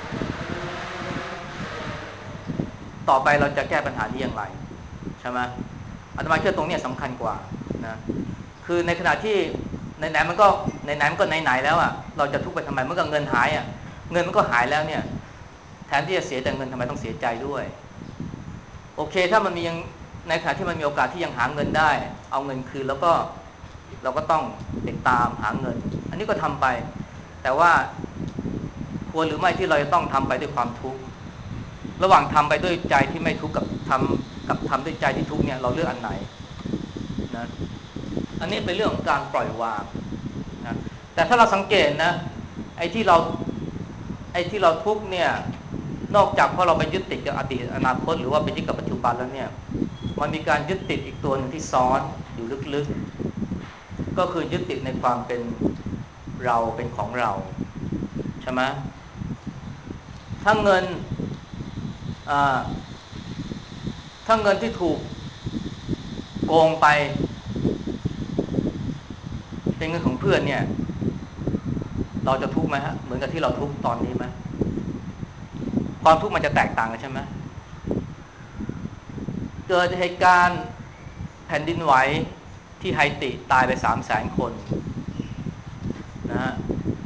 [SPEAKER 1] ต่อไปเราจะแก้ปัญหานี้อย่างไรใช่ไหมอาตมาเชื่อตรงนี้สำคัญกว่านะคือในขณะที่ไหนๆมันก็ไหนๆมันก็ไหนๆแล้วอ่ะเราจะทุกข์ไปทำไมเมื่อเงินหายอ่ะเงินมันก็หายแล้วเนี่ยแทนที่จะเสียแต่เงินทำไมต้องเสียใจด้วยโอเคถ้ามันมียังในขณะที่มันมีโอกาสที่ยังหาเงินได้เอาเงินคืนแล้วก็เราก็ต้องติดตามหาเงินอันนี้ก็ทำไปแต่ว่าควรหรือไม่ที่เราจะต้องทำไปด้วยความทุกข์ระหว่างทำไปด้วยใจที่ไม่ทุกข์กับทำกับทำด้วยใจที่ทุกข์เนี่ยเราเลือกอันไหนนะอันนี้เป็นเรื่องของการปล่อยวางนะแต่ถ้าเราสังเกตนะไอ้ที่เราไอ้ที่เราทุกข์เนี่ยนอกจากเพราะเราไปยึดติดกับอดีตอนาคตหรือว่าไปยึดกับปัจจุบันแล้วเนี่ยมันมีการยึดติดอีกตัวหนึ่งที่ซ้อนอยู่ลึกๆก็คือยึดติดในความเป็นเราเป็นของเราใช่ไหมถ้าเงินถ้าเงินที่ถูกโกงไปเป็นเงินของเพื่อนเนี่ยเราจะทุกข์ไหมฮะเหมือนกับที่เราทุกข์ตอนนี้ไหมความทุกข์มันจะแตกต่างกันใช่ไหมเกิดเหตุการณ์แผ่นดินไหวที่ไฮติตายไปสามแสนคนนะฮะ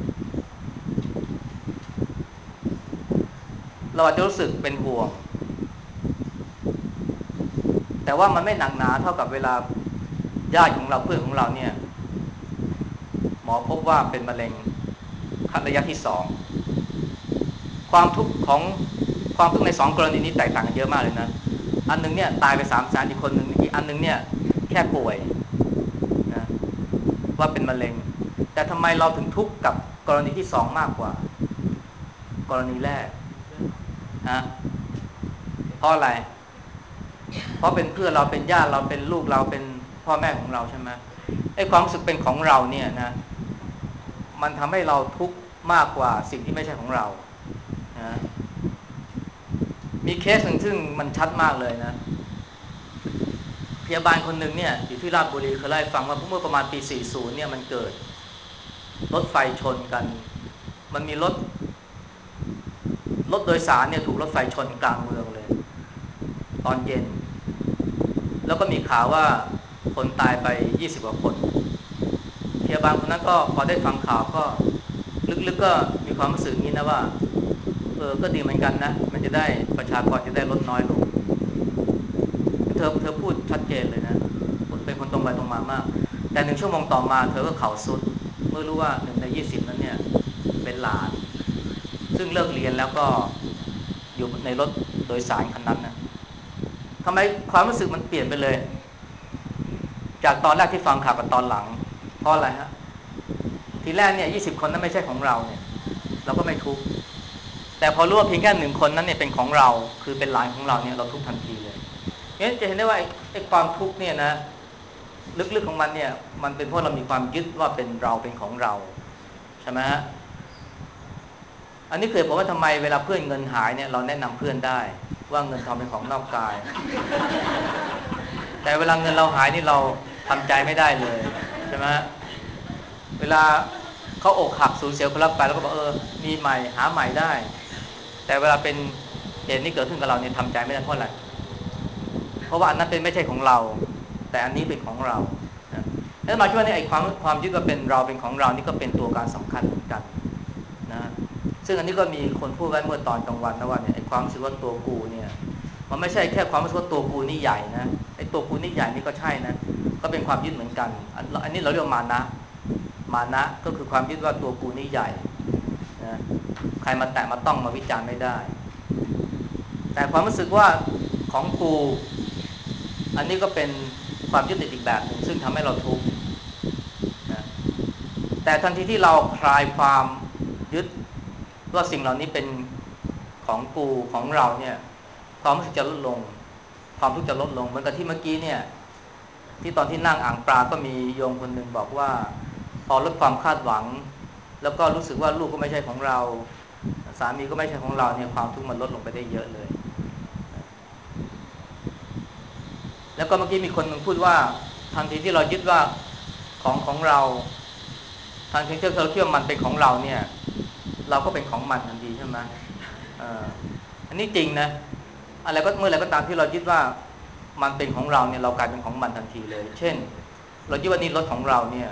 [SPEAKER 1] เราอาจจะรู้สึกเป็นห่วงแต่ว่ามันไม่หนักหนาเท่ากับเวลาญาติของเราเพื่อนของเราเนี่ยหมอพบว่าเป็นมะเร็งระยะที่สองความทุกข์ของความทุกข์ในสองกรณีนี้แตกต่างกันเยอะมากเลยนะอันนึงเนี่ยตายไปสามแสนอีกคนหนึ่งอีกอันนึงเนี่ยแค่ป่วยนะว่าเป็นมะเร็งแต่ทำไมเราถึงทุกข์กับกรณีที่สองมากกว่ากรณีแรกฮะเพราะอะไรเพราะเป็นเพื่อนเราเป็นญาติเราเป็นลูกเราเป็นพ่อแม่ของเราใช่ไหมไอ้ความรู้สึกเป็นของเราเนี่ยนะมันทำให้เราทุกข์มากกว่าสิ่งที่ไม่ใช่ของเรานะมีเคสหนึ่งซึ่งมันชัดมากเลยนะพยาบาลคนหนึ่งเนี่ยอยู่ที่ราชบุรีเคยเล่าให้ฟังว่าเมื่อประมาณปีสี่สิบเนี่ยมันเกิดรถไฟชนกันมันมีรถรถโดยสารเนี่ยถูกรถไฟชนกลางเมืองเลยตอนเย็นแล้วก็มีข่าวว่าคนตายไปยี่สิบกว่าคนพยาบาลคนนั้นก็พอได้ฟังข่าวก็ลึกๆก็มีความรู้สึกอย่างนี้นะว่าเออก็ดีเหมือนกันนะมันจะได้ประชากรจะได้ลดน้อยลงเธอเธอพูดชัดเจนเลยนะเป็นคนตรงไปตรงมามากแต่หนึ่งชั่วโมงต่อมาเธอก็เข่าสุดเมื่อรู้ว่าหนึ่งในยี่สิบนั้นเนี่ยเป็นหลานซึ่งเลิกเรียนแล้วก็อยู่ในรถโดยสารคันนั้นนะทำไมความรู้สึกมันเปลี่ยนไปเลยจากตอนแรกที่ฟังข่าวกับตอนหลังเพราะอะไรฮะทีแรกเนี่ยยี่สิบคนนั้นไม่ใช่ของเราเนี่ยเราก็ไม่ทุกข์แต่พอรู้ว่าเพียงแค่หนึ่งคนนั้นเนี่ยเป็นของเราคือเป็นหลานของเราเนี่ยเราทุกข์ทันทีเลยงั้นจะเห็นได้ว่าไอ้ความทุกข์เนี่ยนะลึกๆของมันเนี่ยมันเป็นเพราะเรามีความยึดว่าเป็นเราเป็นของเราใช่ไหมฮะอันนี้เคยบอกว่าทำไมเวลาเพื่อนเงินหายเนี่ยเราแนะนำเพื่อนได้ว่าเงินทองเป็นของนอกกายแต่เวลาเงินเราหายนี่เราทำใจไม่ได้เลยใช่ไหมเวลาเขาอกหักสูญเสียคนรักไปแล้วก็บอกเออมีใหม่หาใหม่ได้แต่เวลาเป็นเหตุนี้เกิดขึ้นกับเราเนี่ยทำใจไม่ได้เพราะอะไรเพราะว่าอันนั้นเป็นไม่ใช่ของเราแต่อันนี้เป็นของเรานะแล้วมาช่วยในไอ้ความความยึดว่าเป็นเราเป็นของเรานี่ก็เป็นตัวการสำคัญเหมือนกันนะซึ่งอันนี้ก็มีคนพูดไว้เมื่อตอนกลางวันนะว่าเนี่ยไอ้ความรู้สึกว่าตัวกูเนี่ยมันไม่ใช่แค่ความรู้สึกว่าตัวกูนี่ใหญ่นะไอ้ตัวกูนี่ใหญ่นี่ก็ใช่นะก็เป็นความยึดเหมือนกันอันนี้เราเรียกมานะมานะก็คือความยึดว่าตัวกูนี่ใหญ่นะใครมาแตะมาต้องมาวิจารณ์ไม่ได้แต่ความรู้สึกว่าของกูอันนี้ก็เป็นความยึดติดอีกแบบหนึ่งซึ่งทำให้เราทุกข์นะแต่ทันทีที่เราคลายความยึดว่าสิ่งเหล่านี้เป็นของกูของเราเนี่ยความรู้สึกจะลดลงความทุกข์จะลดลงเหมือนกับที่เมื่อกี้เนี่ยที่ตอนที่นั่งอ่างปลาก็มีโยมคนหนึ่งบอกว่าพอลดความคาดหวังแล้วก็รู้สึกว่าลูกก็ไม่ใช่ของเราสามีก็ไม่ใช่ของเราเนี่ยความทุกข์มันลดลงไปได้เยอะเลยแล้วก็เมื่อกี้มีคนหนึ่งพูดว่าทันทีที่เรายึดว่าของของเราทันทีที่เราเชื่อมันเป็นของเราเนี่ยเราก็เป็นของมันทันทีใช่ไหมอ่าอันนี้จริงนะอะไรก็เมื่อไรก็ตามที่เรายึดว่ามันเป็นของเราเนี่ยเรากลายเป็นของมันทันทีเลยเช่นเรายึดว่านี่รถของเราเนี่ย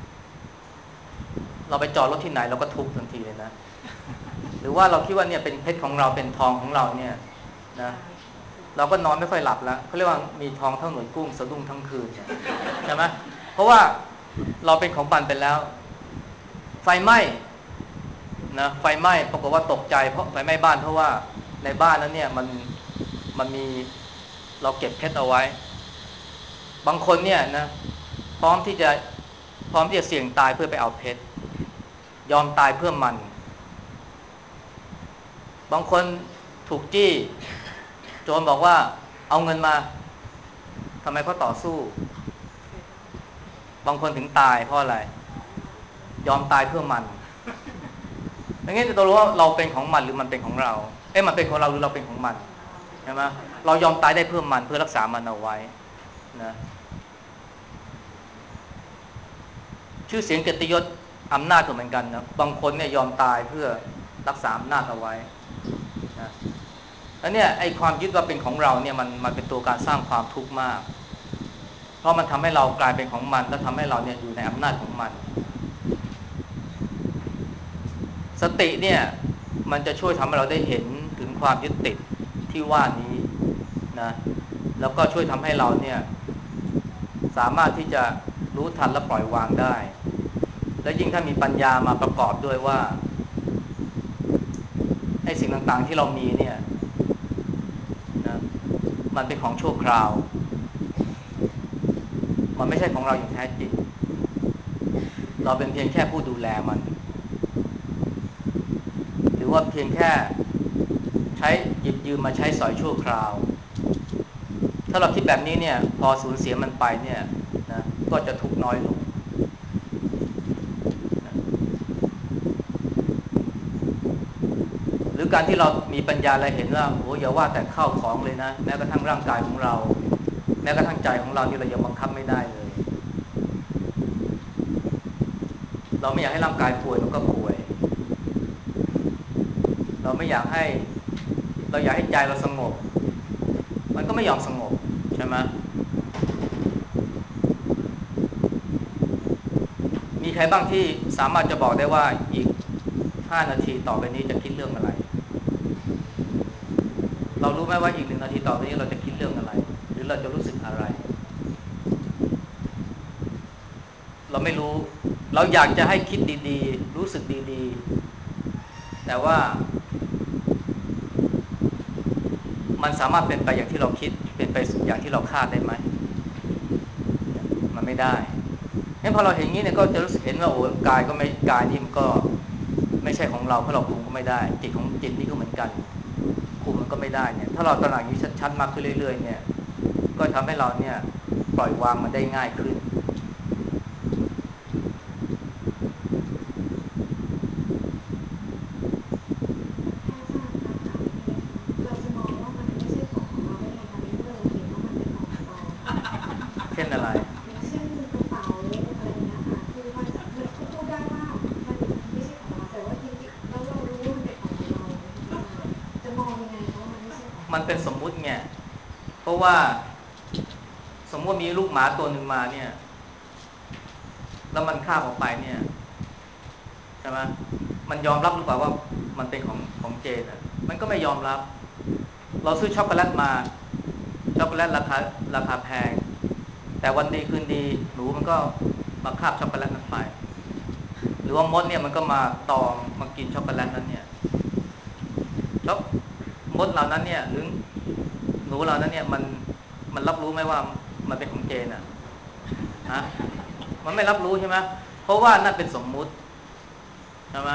[SPEAKER 1] เราไปจอดรถที่ไหนเราก็ทุกข์ทันทีเลยนะหรือว่าเราคิดว่าเนี่ยเป็นเพชรของเราเป็นทองของเราเนี่ยนะเราก็นอนไม่ค่อยหลับแล้วเขาเรียกว่ามีทองเท่าหน่วยกุ้งสะดุ้งทั้งคืนใช่ไหมเพราะว่าเราเป็นของมันไปแล้วไฟไหม้นะไฟไหม้ปรากฏว่าตกใจเพราะไฟไหม้บ้านเพราะว่าในบ้านนั้นเนี่ยมันมันมีเราเก็บเพชรเอาไว้บางคนเนี่ยนะพร้อมที่จะพร้อมที่จะเสี่ยงตายเพื่อไปเอาเพชรยอมตายเพื่อมันบางคนถูกจี้โจรบอกว่าเอาเงินมาทำไมเขาต่อสู้บางคนถึงตายเพราะอะไรยอมตายเพื่อมันอย่างนี้จะต้องรู้ว่าเราเป็นของมันหรือมันเป็นของเราเอ๊ะมันเป็นของเราหรือเราเป็นของมันใช่ไหมเรายอมตายได้เพื่อมันเพื่อรักษามันเอาไว้นะชื่อเสียงเกียรติยศอำนาจก็เหมือนกันนะบางคนเนี่ยยอมตายเพื่อรักษาอำนาจเอาไว้นะแล้วเนี่ยไอ้ความยึดว่าเป็นของเราเนี่ยมันมันเป็นตัวการสร้างความทุกข์มากเพราะมันทำให้เรากลายเป็นของมันแล้วทำให้เราเนี่ยอยู่ในอำนาจของมันสติเนี่ยมันจะช่วยทำให้เราได้เห็นถึงความยึดติดที่ว่านี้นะแล้วก็ช่วยทำให้เราเนี่ยสามารถที่จะรู้ทันและปล่อยวางได้และยิ่งถ้ามีปัญญามาประกอบด้วยว่าไอ้สิ่งต่างๆที่เรามีเนี่ยนะมันเป็นของชั่วคราวมันไม่ใช่ของเราอย่างแท้จริงเราเป็นเพียงแค่ผู้ดูแลมันว่าเพียงแค่ใช้หยิบยืมมาใช้สอยชั่วคราวถ้าเราคิดแบบนี้เนี่ยพอสูญเสียมันไปเนี่ยนะก็จะทุกข์น้อยลงนะหรือการที่เรามีปัญญาและเห็นว่าโอ้อย่าว่าแต่ข้าวของเลยนะแม้กระทั่งร่างกายของเราแม้กระทั่งใจของเรานี่เรายังบังคับไม่ได้เลยเราไม่อยากให้ร่างกายป่วยมันก็ป่วยเราไม่อยากให้เราอยากให้ใจเราสงบมันก็ไม่ยอมสงบใช่ไหมมีใครบ้างที่สามารถจะบอกได้ว่าอีกห้านาทีต่อไปนี้จะคิดเรื่องอะไรเรารู้ไหมว่าอีกหนึ่งนาทีต่อไปนี้เราจะคิดเรื่องอะไรหรือเราจะรู้สึกอะไรเราไม่รู้เราอยากจะให้คิดดีๆรู้สึกดีๆแต่ว่ามันสามารถเป็นไปอย่างที่เราคิดเป็นไปอย่างที่เราคาดได้ไหมมันไม่ได้งั้นพอเราเห็นงี้เนี่ยก็จะรู้สึกเห็นว่าโอ้กายก็ไม่กายนี่มันก็ไม่ใช่ของเราเพราะเราคุมก็ไม่ได้จิตของจิตนี่ก็เหมือนกันคุมมันก็ไม่ได้เนี่ยถ้าเราตระหนักนี้ชัดๆมากขึ้นเรื่อยๆเนี่ยก็ทำให้เราเนี่ยปล่อยวางมันได้ง่ายขึ้นเช่นอะไร
[SPEAKER 2] อย่างเช่นกระเป๋าอะไรอย่างเงี้ยค่ะคือมันมันก็พูดได้ว่ามันไม่ใช่ของเราแต่ว่าจริงๆแล้วเรารู้ว่ามันเป็นของเราจะมองยังไงเพราะมันไม่ใช่ของ
[SPEAKER 1] มันเป็นสมมุติไงเพราะว่าสมมติมีลูกหมาตัวหนึ่งมาเนี่ยแล้วมันฆ่าออกไปเนี่ยใช่ไหมมันยอมรับหรือเปล่าว่ามันเป็นของของเจนอ่ะมันก็ไม่ยอมรับเราซื้อช็อกโกแลตมาช็อกโกแลตราคาราคาแพงแต่วันดีคืนดีหนูมันก็มาคาบช็อกโกแลตนั้นไปหรือว่ามดเนี่ยมันก็มาตอมมากินช็อกโกแลตนั้นเนี่ยช็อกมดเหล่านั้นเนี่ยหรือหนูเหล่านั้นเนี่ยมันมันรับรู้ไหมว่ามันเป็นของเจนอ่ะฮะมันไม่รับรู้ใช่ไหมเพราะว่านั่นเป็นสมมุติใช่ไหม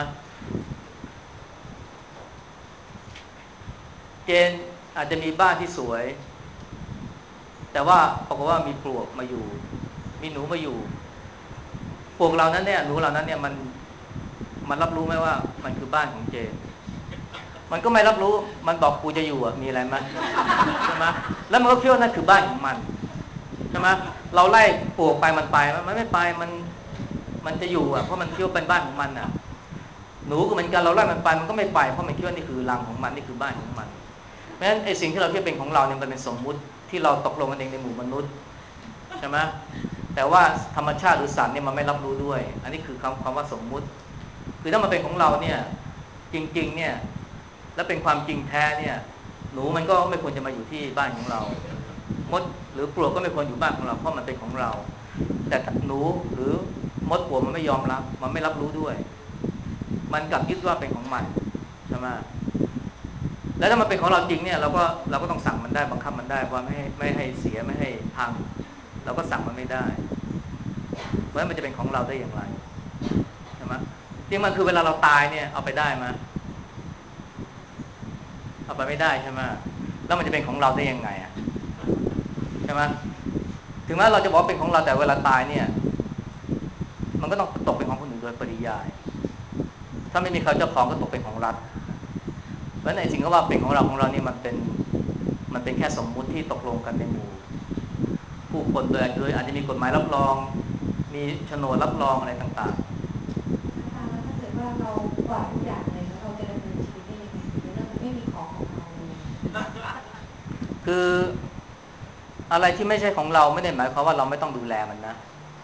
[SPEAKER 1] เจนอาจจะมีบ้านที่สวยแต่ว่าปรากฏว่ามีปลวกมาอยู่มีหนูมาอยู่ปลวกเหล่านั้นเนี่ยหนูเหล่านั้นเนี่ยมันมันรับรู้ไหมว่ามันคือบ้านของเจนมันก็ไม่รับรู้มันบอกกูจะอยู่อ่ะมีอะไรไหมใช่ไหมแล้วมันก็คิดว่านั่นคือบ้านของมันใช่ไหมเราไล่ปลวกไปมันไปมันไม่ไปมันมันจะอยู่อ่ะเพราะมันคิดว่าเป็นบ้านของมันอ่ะหนูก็เหมือนกันเราไล่มันไปมันก็ไม่ไปเพราะมันคิดว่านี่คือรังของมันนี่คือบ้านของมันเพราะฉะนั้นไอ้สิ่งที่เราคิดเป็นของเราเนี่ยมันเป็นสมมุติที่เราตกลงกันเองในหมู่มนุษย์ใช่ไหมแต่ว่าธรรมชาติหรือสัตว์เนี่ยมันไม่รับรู้ด้วยอันนี้คือคำคำว่าสมมุติคือถ้ามันเป็นของเราเนี่ยจริงๆเนี่ยและเป็นความจริงแท้เนี่ยหนูมันก็ไม่ควรจะมาอยู่ที่บ้านของเรามดหรือปลวกก็ไม่ควรอยู่บ้านของเราเพราะมันเป็นของเราแต่หนูหรือมดปลวกมันไม่ยอมรับมันไม่รับรู้ด้วยมันกลับยึดว่าเป็นของมันใช่ไหมแล้วถ้ามันเป็นของเราจริงเนี่ยเราก็เราก็ต้องสั่งมันได้บังคับมันได้ว่าไม่ให้ไม่ให้เสียไม่ให้พังเราก็สั่งมันไม่ได้เพราะฉะนั้นมันจะเป็นของเราได้อย่างไรใช่ไหมจริงมันคือเวลาเราตายเนี่ยเอาไปได้ไหมเอาไปไม่ได้ใช่ไหมแล้วมันจะเป็นของเราได้ยังไงอ่ะใช่ไหมถึงแม้เราจะบอกเป็นของเราแต่เวลาตายเนี่ยมันก็ต้องตกเป็นของคนอื่นโดยปริยายถ้าไม่มีเขาเจ้าของก็ตกเป็นของรัฐเพราะฉะนั้นไอ้สิ่งที่ว่าเป็นของเราของเรานี่มันเป็นมันเป็นแค่สมมุติที่ตกลงกันในหมู่ผู้คนโดยโดยอาจจะมีกฎหมายรับรองมีโฉนดรับรองอะไรต่าง
[SPEAKER 2] ๆแล้วถ้าเกิดว่าเราปล่อยทุกอย่างเลยแล้วเราจะดำเนินชีวิตได้ยังไงในเรื่องมันไม่มีของของเราเลย
[SPEAKER 1] คืออะไรที่ไม่ใช่ของเราไม่ได้หมายความว่าเราไม่ต้องดูแลมันนะ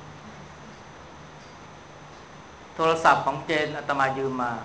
[SPEAKER 1] โทรศัพท์ของเจนอาตมายืมมา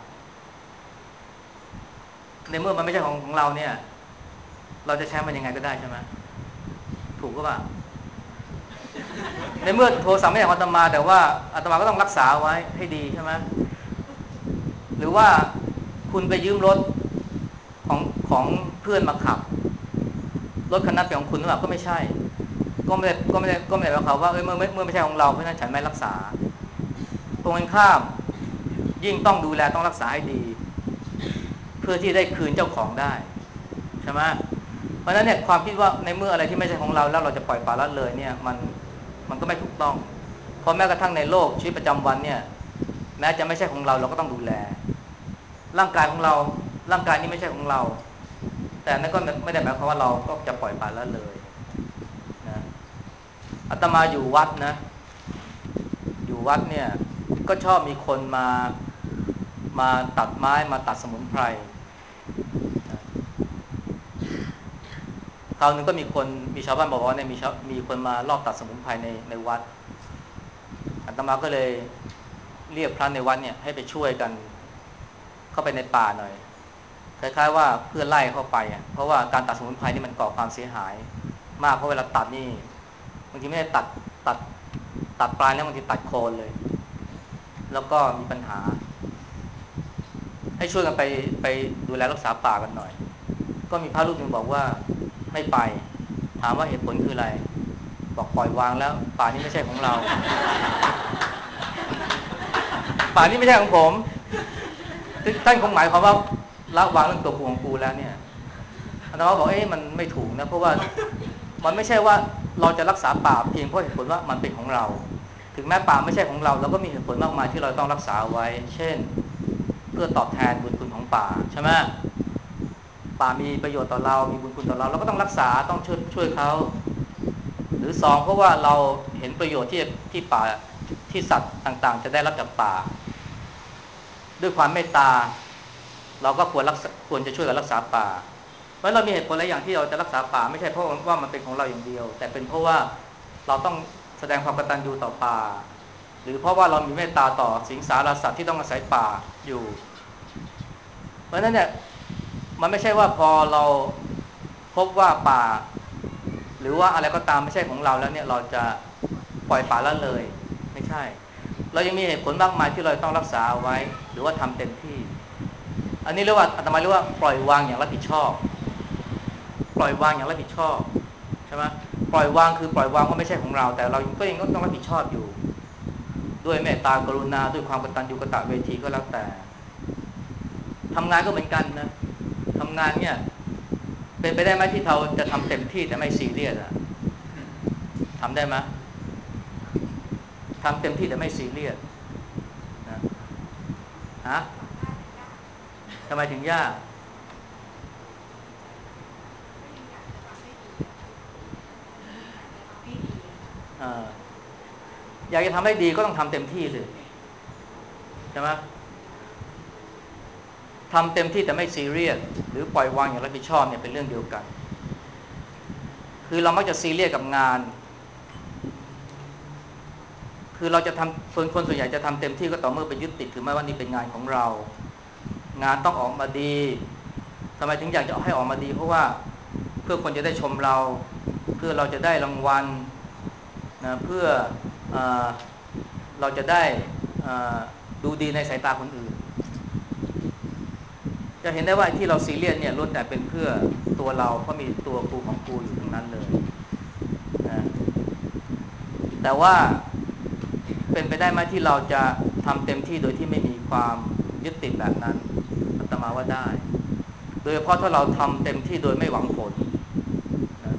[SPEAKER 1] ในเมื่อมันไม่ใช่ของของเราเนี่ยเราจะใช้มันยังไงก็ได้ใช่ไหมถูกก็ป่ะในเมื่อโทรศัพท์ไม่ใช่ของอาตมาแต่ว่าอาตมาก็ต้องรักษาไว้ให้ดีใช่ไหมหรือว่าคุณไปยืมรถของของเพื่อนมาขับรถคันนั้นเป็นของคุณหรือเปล่าก็ไม่ใช่ก็ไม่ได้ก็ไม่ได้ก็ไม่ได้หมายความว่าเอ้ยเมื่อเมื่อไม่ใช่ของเราเพราะฉะนั้นฉันไม่รักษาตรงกันข้ามยิ่งต้องดูแลต้องรักษาให้ดีพื่อที่ได้คืนเจ้าของได้ใช่ไหมเพราะฉะนั้นเนี่ยความคิดว่าในเมื่ออะไรที่ไม่ใช่ของเราแล้วเราจะปล่อยปละละเลยเนี่ยมันมันก็ไม่ถูกต้องเพราะแม้กระทั่งในโลกชีวิตประจำวันเนี่ยแม้จะไม่ใช่ของเราเราก็ต้องดูแลร่างกายของเราร่างกายนี้ไม่ใช่ของเราแต่นั่นก็ไม่ได้หมายความว่าเราก็จะปล่อยปละละเลยนะอาตมาอยู่วัดนะอยู่วัดเนี่ยก็ชอบมีคนมามาตัดไม้มาตัดสมุนไพรนะคราวนึงก็มีคนมีชาวบ้านบอกว่าเนี่ยมีมีคนมาลอบตัดสมุนไพรในในวัดอาตมาก็เลยเรียกพระในวัดเนี่ยให้ไปช่วยกันเข้าไปในป่าหน่อยคล้ายๆว่าเพื่อไล่เข้าไปอ่ะเพราะว่าการตัดสมุนไพรนี่มันก่อความเสียหายมากเพราะเวลาตัดนี่บางทีไม่ได้ตัดตัดตัดปลายแล้วบางทีตัดโคนเลยแล้วก็มีปัญหาให้ช่วยกันไปไปดูแลรักษาป่ากันหน่อยก็มีพระรูปหนึ่งบอกว่าไม่ไปถามว่าเหตุผลคืออะไรบอกปล่อยวางแล้วป่านี้ไม่ใช่ของเราป่านี้ไม่ใช่ของผมท่านคงหมายความว่าละวางเรื่องตัวกูของกูแล้วเนี่ยอาจารย์บอกเอ๊ะมันไม่ถูกนะเพราะว่ามันไม่ใช่ว่าเราจะรักษาป่าเพียงเพราะเหตุผลว่ามันเป็นของเราถึงแม้ป่าไม่ใช่ของเราเราก็มีเหตุผลมากมายที่เราต้องรักษาไว้เช่นเพื่อตอบแทนบุญคุณของป่าใช่ไหมป่ามีประโยชน์ต่อเรามีบุญคุณต่อเราเราก็ต้องรักษาต้องช่วยช่วยเขาหรือสองเพราะว่าเราเห็นประโยชน์ที่ที่ป่าที่สัตว์ต่างๆจะได้รับจากป่าด้วยความเมตตาเราก็ควรรักษาควรจะช่วยกันรักษาป่าเพราะเรามีเหตุผลหลายอย่างที่เราจะรักษาป่าไม่ใช่เพราะว่ามันเป็นของเราอย่างเดียวแต่เป็นเพราะว่าเราต้องแสดงความกตัญญูต่อป่าหรือเพราะว่าเรามีเมตตาต่อสิงสารสัตว์ที่ต้องอาศัยป่าอยู่เพราะฉะนั้นเนี่ยมันไม่ใช่ว่าพอเราพบว่าป่าหรือว่าอะไรก็ตามไม่ใช่ของเราแล้วเนี่ยเราจะปล่อยป่าละเลยไม่ใช่เรายังมีเหตุผลมากมายที่เราต้องรักษาเอาไว้หรือว่าทำเต็มที่อันนี้เรียกว่าอาตมาเรียกว่าปล่อยวางอย่างรับผิดชอบปล่อยวางอย่างรับผิดชอบใช่ไหมปล่อยวางคือปล่อยวางว่าไม่ใช่ของเราแต่เราก็ยังต้องรับผิดชอบอยู่ด้วยเมตตากรุณาด้วยความกตัญญูกตเวทีก็แล้วแต่ทำงานก็เหมือนกันนะทำงานเนี่ยเป็นไปได้ไหมที่เราจะทำเต็มที่แต่ไม่ซีเรียสอะทำได้ไหมทำเต็มที่แต่ไม่ซีเรียสนะฮะทำไมถึงยากอยากจะทำให้ดีก็ต้องทำเต็มที่สิใช่ไหมทำเต็มที่แต่ไม่ซีเรียสหรือปล่อยวางอย่างรับผิดชอบเนี่ยเป็นเรื่องเดียวกันคือเรามักจะซีเรียสกับงานคือเราจะทำคนคนส่วนใหญ่จะทำเต็มที่ก็ต่อเมื่อไปยึดติดถือไม่ว่านี่เป็นงานของเรางานต้องออกมาดีทำไมถึงอยากจะให้ออกมาดีเพราะว่าเพื่อคนจะได้ชมเราเพื่อเราจะได้รางวัลนะเพื่อเอ่อเราจะได้ดูดีในสายตาคนอื่นจะเห็นได้ว่าที่เราซีเรียสเนี่ยล้วนแต่เป็นเพื่อตัวเราเพราะมีตัวกูของกูอยู่ทั้งนั้นเลยนะแต่ว่าเป็นไปได้ไหมที่เราจะทำเต็มที่โดยที่ไม่มีความยึดติดแบบนั้นอาตมาว่าได้โดยเฉพาะถ้าเราทำเต็มที่โดยไม่หวังผลนะ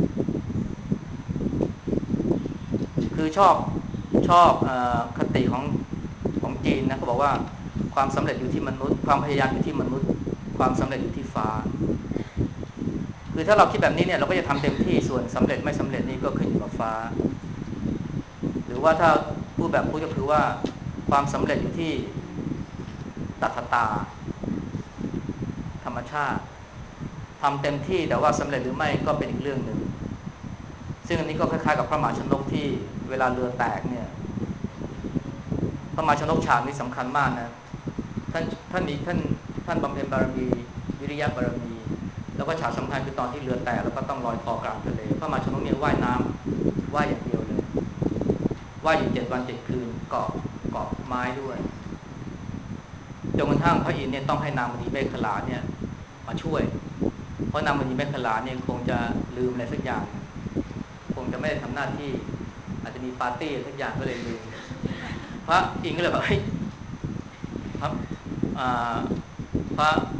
[SPEAKER 1] คือชอบชอบเอ่อคติของของจีนนะเขาบอกว่าความสำเร็จอยู่ที่มนุษย์ความพยายามอยู่ที่มนุษย์ความสำเร็จอยู่ที่ฟ้าคือถ้าเราคิดแบบนี้เนี่ยเราก็จะทำเต็มที่ส่วนสำเร็จไม่สำเร็จนี่ก็ขึ้นอยู่กับฟ้าหรือว่าถ้าพูดแบบพูดก็คือว่าความสำเร็จอยู่ที่ตัทตาธรรมชาติทำเต็มที่แต่ว่าสำเร็จหรือไม่ก็เป็นอีกเรื่องหนึ่งซึ่งอันนี้ก็คล้ายๆกับพระมหาชนกที่เวลาเรือแตกเนี่ยพระมหาชนกฉากนี้สำคัญมากนะท่านท่านมีท่านท่านบำเพ็ญบารมีวิริยะบารมีแล้วก็ฉากสำคัญคือตอนที่เรือแตกแล้วก็ต้องลอยคอกลางทะเลพระมหาชนกเนี่ยว่ายน้ำว่ายอย่างเดียวเลยว่ายอยู่เจ็ดวันเจ็ดคืนเกาะเกาะไม้ด้วยจนกระทั่งพระอินทร์เนี่ยต้องให้นางมณีเมขลาเนี่ยมาช่วยเพราะนางมณีเมขลาเนี่ยคงจะลืมอะไรสักอย่างคงจะไม่ได้ทำหน้าที่อาจจะมีปาร์ตี้สักอย่างก็เลยลืมพระอินทร์ก็เลยบอกเฮ้ยพระพระพ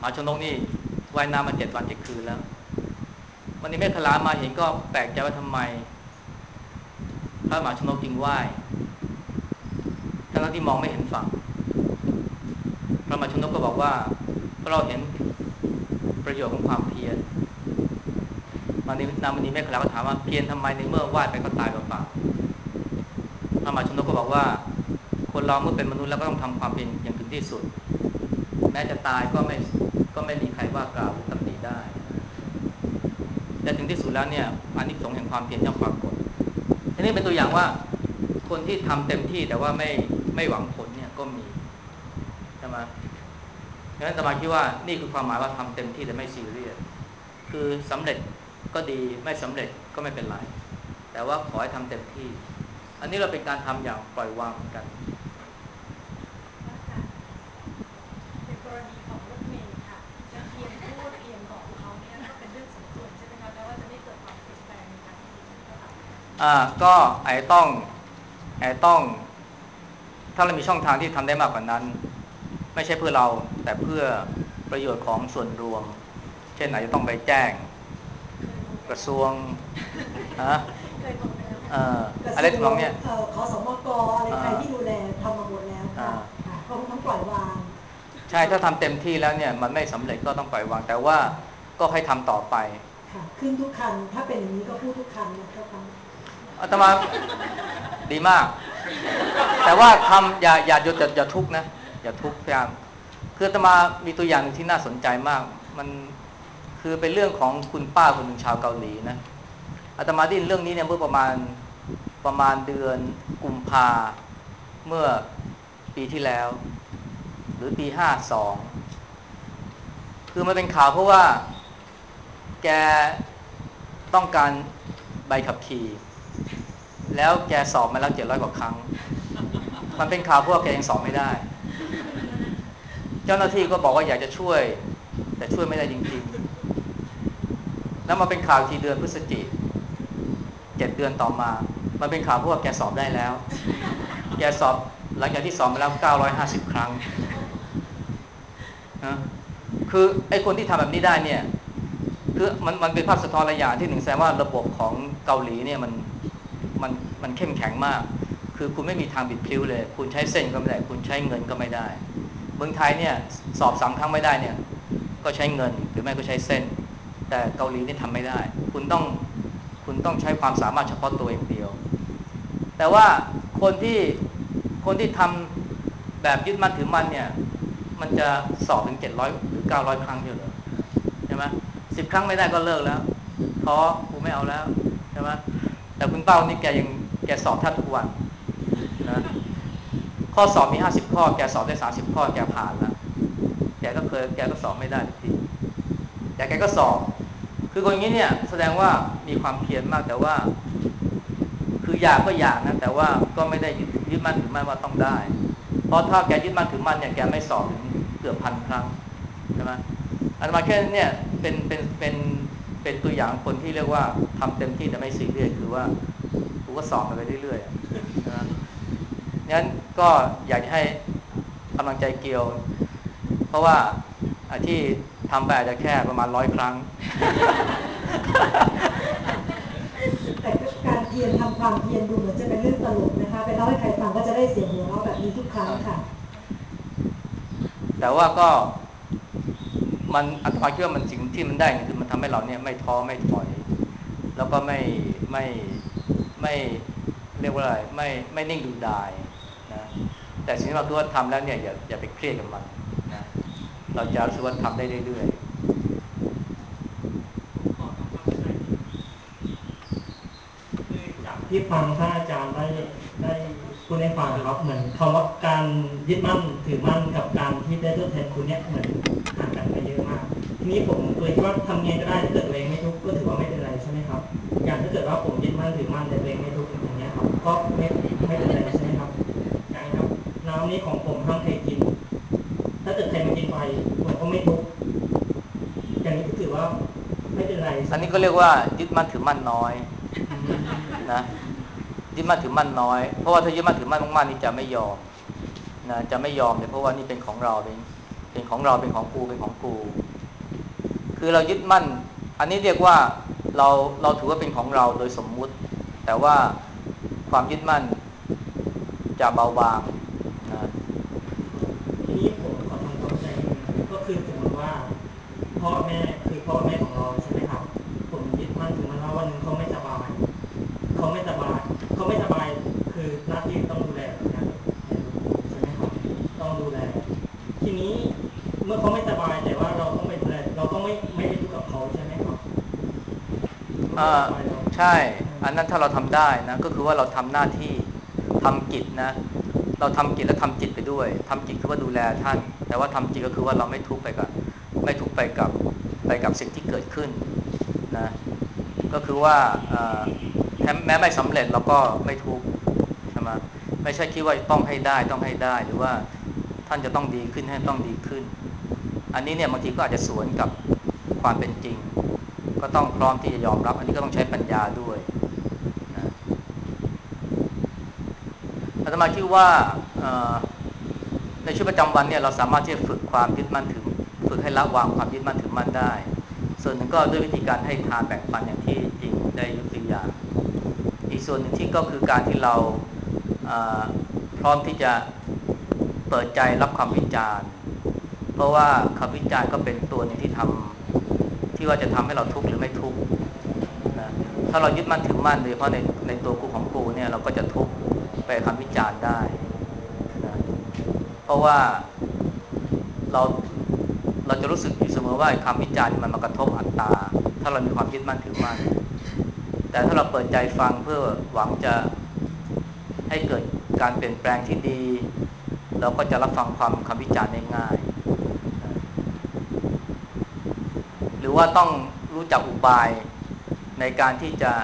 [SPEAKER 1] หมาชนกนี่ว่ายน้ำมาเจ็ดวันเจ็ดคืนแล้ววันนี้แม่ขลามาเห็นก็แปลกใจว่าทำไมพระมหาชนกจึงว่ายทั้งที่มองไม่เห็นฝั่งพระมหาชนกก็บอกว่าเพราะเราเห็นประโยชน์ของความเพียรวันนี้นางมณีแม่ขลาก็ถามว่าเพียรทำไมในเมื่อว่ายไปก็ตายเปล่าๆพระมหาชนกก็บอกว่าคนเราเมื่อเป็นมนุษย์แล้วก็ต้องทำความเพียรอย่างถึงที่สุดแม้จะตายก็ไม่ก็ไม่มีใครว่ากล่าวหรือตำหนิได้แต่ถึงที่สุดแล้วเนี่ยอานิสงส์แห่งความเพียรย่อมปรากฏอันนี้เป็นตัวอย่างว่าคนที่ทำเต็มที่แต่ว่าไม่ไม่หวังผลเนี่ยก็มีใช่ไหมดังนั้นอาตมาคิดว่านี่คือความหมายว่าทำเต็มที่แต่ไม่ซีเรียสคือสำเร็จก็ดีไม่สำเร็จก็ไม่เป็นไรแต่ว่าขอให้ทำเต็มที่อันนี้เราเป็นการทำอย่างปล่อยวางเหมือนกัน
[SPEAKER 4] ในกรณีของรถเมล์ค่ะจะเพียงพูดเพียงบอกเขาเนี่ยก็เป็นเรื่องสมควรใช่ไหมคะแม้ว่าจะไม่เกิดความเปลี่ยนแปลงในการปฏิบัติก็ตาม
[SPEAKER 1] อ่าก็ไอ้ต้องไอ้ต้องถ้าเรามีช่องทางที่ทำได้มากกว่านั้นไม่ใช่เพื่อเราแต่เพื่อประโยชน์ของส่วนรวมเช่นอาจจะต้องไปแจ้งกระทรวงฮะ
[SPEAKER 4] เคยโทรไปแล้ว
[SPEAKER 1] เอ่ออะไรทำนองเนี้ย
[SPEAKER 2] ขอสมกอะไรใครที่ดูแลทำมาหมดแล้วค่ะเขาต้องปล่อยวาง
[SPEAKER 1] ใช่ถ้าทำเต็มที่แล้วเนี่ยมันไม่สำเร็จก็ต้องปล่อยวางแต่ว่าก็ให้ทำต่อไป
[SPEAKER 2] ค่ะขึ้นทุกคันถ้าเป็นอย่างนี้ก็พูดทุกคันนะครับ
[SPEAKER 1] อาตมาดีมากแต่ว่าทำอย่าอย่าหยุดอย่าทุกข์นะอย่าทุกข์พยายามคืออาตมามีตัวอย่างที่น่าสนใจมากมันคือเป็นเรื่องของคุณป้าคนหนึ่งชาวเกาหลีนะอาตมาได้ยินเรื่องนี้เนี่ยเมื่อประมาณประมาณเดือนกุมภาเมื่อปีที่แล้วหรือปีห้าสองคือมันเป็นข่าวเพราะว่าแกต้องการใบขับขี่แล้วแกสอบมาแล้วเจ็ดร้อยกว่าครั้งมันเป็นข่าวเพราะว่าแกยังสอบไม่ได้เจ้าหน้าที่ก็บอกว่าอยากจะช่วยแต่ช่วยไม่ได้จริงๆแล้วมาเป็นข่าวทีเดือนพฤศจิกเจ็ดเดือนต่อมามันเป็นข่าวเพราะว่าแกสอบได้แล้วแกสอบหลังจากที่สอบมาแล้วเก้าร้อยห้าสิบครั้งนะคือไอ้คนที่ทำแบบนี้ได้เนี่ยคือมันมันเป็นภาพสะท้อนระยะที่หนึ่งแสดงว่าระบบของเกาหลีเนี่ยมันมันมันเข้มแข็งมากคือคุณไม่มีทางบิดพลิ้วเลยคุณใช้เส้นก็ไม่ได้คุณใช้เงินก็ไม่ได้เมืองไทยเนี่ยสอบสามครั้งไม่ได้เนี่ยก็ใช้เงินหรือไม่ก็ใช้เส้นแต่เกาหลีนี่ทำไม่ได้คุณต้องคุณต้องใช้ความสามารถเฉพาะตัวอย่างเดียวแต่ว่าคนที่คนที่ทำแบบยึดมั่นถือมั่นเนี่ยมันจะสอบถึงเจ็ดร้อยหรือเก้าร้อยครั้งเดียวเหรอใช่ไหมสิบครั้งไม่ได้ก็เลิกแล้วท้อกูไม่เอาแล้วใช่ไหมแต่คุณเป้านี่แกยังแกสอบแทบทุกวันนะข้อสอบมีห้าสิบข้อแกสอบได้สามสิบข้อแกผ่านแล้วแกก็เคยแกก็สอบไม่ได้ทุกทีแต่แกก็สอบคือคนนี้เนี่ยแสดงว่ามีความเพียรมากแต่ว่าคืออยากก็อยากนะแต่ว่าก็ไม่ได้ยึดมั่นถือมั่นว่าต้องได้เพราะถ้าแกยึดมั่นถือมั่นเนี่ยแกไม่สอบถึงเกือบพันครั้งใช่ไหมอาตมาแค่เนี่ยเป็นเป็นเป็นเป็นตัวอย่างคนที่เรียกว่าทำเต็มที่แต่ไม่ซีเรียสคือว่ากูก็สอบไปเรื่อยๆนะงั้นก็อยากจะให้กำลังใจเกียวเพราะว่าที่ทำไปอาจจะแค่ประมาณร้อยครั้ง
[SPEAKER 2] แต่การเพียรทำความเพียรดูเหมือนจะเป็นเรื่องตลกนะคะไปเล่าให้ใครฟังก็จะได้เสียงหัวเราะแบบนี้ทุกครั้งค่ะ
[SPEAKER 1] แต่ว่าก็มันอาตมาคิดว่ามันสิ่งที่มันได้คือมันทำให้เราเนี่ยไม่ท้อไม่ถอยแล้วก็ไม่ไม่ไม่เรียกว่าอะไรไม่ไม่นิ่งดูดายนะแต่สิ่งที่เราคือว่าทำแล้วเนี่ยอย่าอย่าไปเครียดกับมันนะเราจะรู้สึกว่าทำได้เรื่อย
[SPEAKER 3] คือจากที่ฟังท่านอาจารย์ได้ได้พูดให้ฟังครับเหมือนคำว่าการยึดมั่นถือมั่นกับการที่ได้ทดแทนคุณเนี่ยเหมือนห่างกันไปเยอะมากทีนี้ผมเลยคิดว่าทำไงก็ได้ถ้าเกิดตัวเองไม่ทุกข์ก็ถือว่าไม่เป็นไรใช่ไหมครับอย่างถ้าเกิดว่าผมยึดมั่นถือมั่นแต่ตัวเองไม่ทุกข์อย่างเงี้ยครับก็ไม่ไม่เป็นไรใช่ไหมครับอย่างนี้ครับน้ำนี้ของผมห้ามใครกินถ้าเกิดใครมากินไปผมก็ไม่ทุกข์อย่างนี้ก็ถือว่าไม่เป็นไร
[SPEAKER 1] ๆอันนี้ก็เรียกว่ายึดมั่นถือมั่นน้อยนะยึดมั่นถือมั่นน้อยเพราะว่าถ้ายึดมั่นถือมั่นมากๆนี่จะไม่ยอมนะจะไม่ยอมเลยเพราะว่านี่เป็นของเราเป็นเป็นของเราเป็นของกูเป็นของกูคือเรายึดมั่นอันนี้เรียกว่าเราเราถือว่าเป็นของเราโดยสมมุติแต่ว่าความยึดมั่นจะเบาบางนะ
[SPEAKER 3] ทีนี้ผมขอทำความเข้าใจนิดนึงก็คือสมมติว่าพ่อแม่คือพ่อแม่ของเราใช่ไหมครับผมยึดมั่นถึงมันว่าวันหนึ่งเขาไม่สบายเขาไม่สบายเขาไม่สบายคือหน้าที่ต้องดูแลนะใช่ไหมครับต้องดูแลทีนี้เมื่อเขาไม่สบายแต่ว่าเราต้องไปดูแลเราก็ไม่ไม่ได้ทุกข์กับเขาใช่ไหมครับเขาไม่
[SPEAKER 1] อ่า
[SPEAKER 3] สบายเรา
[SPEAKER 1] ใช่อันนั้นถ้าเราทำได้นะก็คือว่าเราทำหน้าที่ทำกิจนะเราทำกิจและทำจิตไปด้วยทำกิจคือว่าดูแลท่านแต่ว่าทำจิตก็คือว่าเราไม่ทุกข์ไปกับไม่ทุกข์ไปกับไปกับสิ่งที่เกิดขึ้นนะก็คือว่าแม้ไม่สำเร็จเราก็ไม่ทุกข์ใช่ไหมไม่ใช่คิดว่าต้องให้ได้ต้องให้ได้หรือว่าท่านจะต้องดีขึ้นให้ต้องดีขึ้นอันนี้เนี่ยบางทีก็อาจจะสวนกับความเป็นจริงก็ต้องพร้อมที่จะยอมรับอันนี้ก็ต้องใช้ปัญญาด้วยนะอาตมาคิดว่าในชีวิตประจำวันเนี่ยเราสามารถที่จะฝึกความยึดมั่นถือฝึกให้ละวางความยึดมั่นถือมั่นได้ส่วนหนึ่งก็ด้วยวิธีการให้ทานแบ่งปันอย่างที่จริงได้ยกตัวอย่างอีกส่วนหนึ่งที่ก็คือการที่เราพร้อมที่จะเปิดใจรับคำวิจารณ์เพราะว่าคำวิจารณ์ก็เป็นตัวนึงที่ทำที่ว่าจะทำให้เราทุกข์หรือไม่ทุกข์นะถ้าเรายึดมั่นถือมั่นโดยเฉพาะในในตัวกูของกูเนี่ยเราก็จะทุกข์ไปคำวิจารณ์ได้นะเพราะว่าเราเราจะรู้สึกอยู่เสมอว่าคำวิจารณ์มันมากระทบอัตตาถ้าเรามีความยึดมั่นถือมั่นแต่ถ้าเราเปิดใจฟังเพื่อหวังจะให้เกิดการเปลี่ยนแปลงที่ดีเราก็จะรับฟังความคำวิจารณ์ได้ง่ายหรือว่าต้องรู้จักอุบายในการที่จะ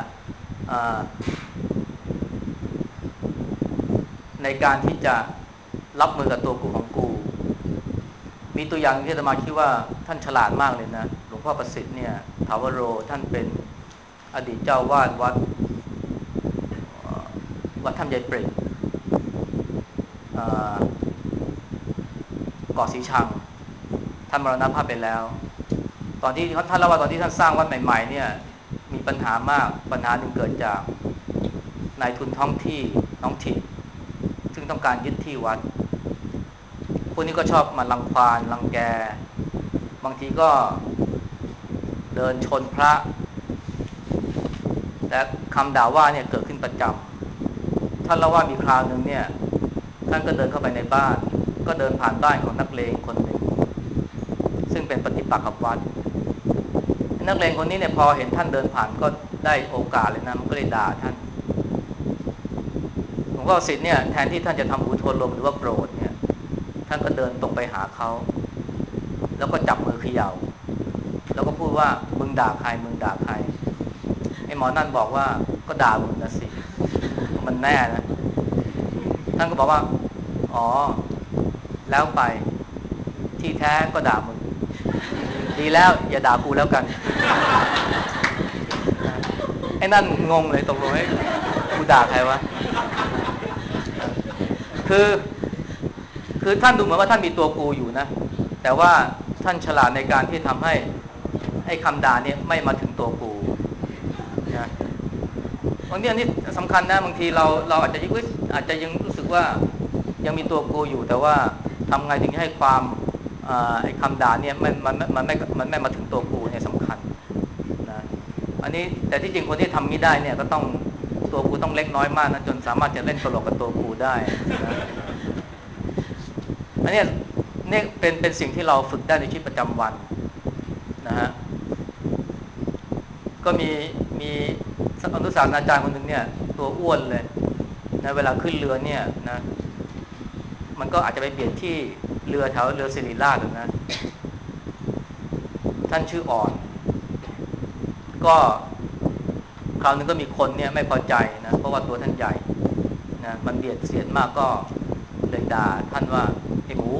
[SPEAKER 1] ในการที่จะรับมือกับตัวกูของกูมีตัวอย่างที่อาตมาคิดว่าท่านฉลาดมากเลยนะหลวงพ่อประสิทธิ์เนี่ยถาวโรท่านเป็นอดีตเจ้าวาดวัดวัดถ้ำยายเปร่งเกาะสีชังท่านมรณภาพไปแล้วตอนที่ท่านเล่าว่าตอนที่ท่านสร้างวัดใหม่ๆเนี่ยมีปัญหามากปัญหาหนึ่งเกิดจากนายทุนท้องที่ท้องถิ่นซึ่งต้องการยึดที่วัดพวกนี้ก็ชอบมารังควานรังแกบางทีก็เดินชนพระและคำด่าว่าเนี่ยเกิดขึ้นประจำท่านเล่าว่ามีคราวหนึ่งเนี่ยท่านก็เดินเข้าไปในบ้านก็เดินผ่านบ้านของนักเลงคนหนึ่งซึ่งเป็นปฏิปักษ์กับวัดนักเลงคนนี้เนี่ยพอเห็นท่านเดินผ่านก็ได้โอกาสเลยนะมันก็เลยด่าท่านหลวงพ่อศิษย์เนี่ยแทนที่ท่านจะทำหูทวนลมหรือว่าโกรธเนี่ยท่านก็เดินตรงไปหาเขาแล้วก็จับมือเขย่าแล้วก็พูดว่ามึงด่าใครมึงด่าใครไอ้หมอนั่นบอกว่าก็ด่ามึงนะสิมันแน่นะท่านก็บอกว่าอ๋อแล้วไปที่แท้ก็ด่ามึงดีแล้วอย่าด่ากูแล้วกันไอ้นั่นงงเลยตกลงไอ้กูด่าใครวะคือคือท่านดูเหมือนว่าท่านมีตัวกูอยู่นะแต่ว่าท่านฉลาดในการที่ทำให้ไอ้คำด่าเนี่ยไม่มาถึงตัวกูนะบางทีอันนี้สำคัญนะบางทีเราเราอาจจะยึดอาจจะยังรู้สึกว่ายังมีตัวกูอยู่แต่ว่าทำไงถึงให้ความไอ้คำด่าเนี่ยมันมันมันไม่มันไม่มาถึงตัวกูเนี่ยสำคัญนะอันนี้แต่ที่จริงคนที่ทำนี้ได้เนี่ยก็ต้องตัวกูต้องเล็กน้อยมากนะจนสามารถจะเล่นตลกกับตัวกูได้นะอันนี้นี่เป็นเป็นสิ่งที่เราฝึกได้ในชีวิตประจำวันนะฮะก็มีมีอนุสาวอาจารย์คนหนึ่งเนี่ยตัวอ้วนเลยนะเวลาขึ้นเรือเนี่ยนะมันก็อาจจะไปเบียดที่เรือแถวเรือศิริราชนะท่านชื่ออ่อนก็คราวนึงก็มีคนเนี่ยไม่พอใจนะเพราะว่าตัวท่านใหญ่นะมันเบียดเสียดมากก็เลยด่าท่านว่าไอ้หมู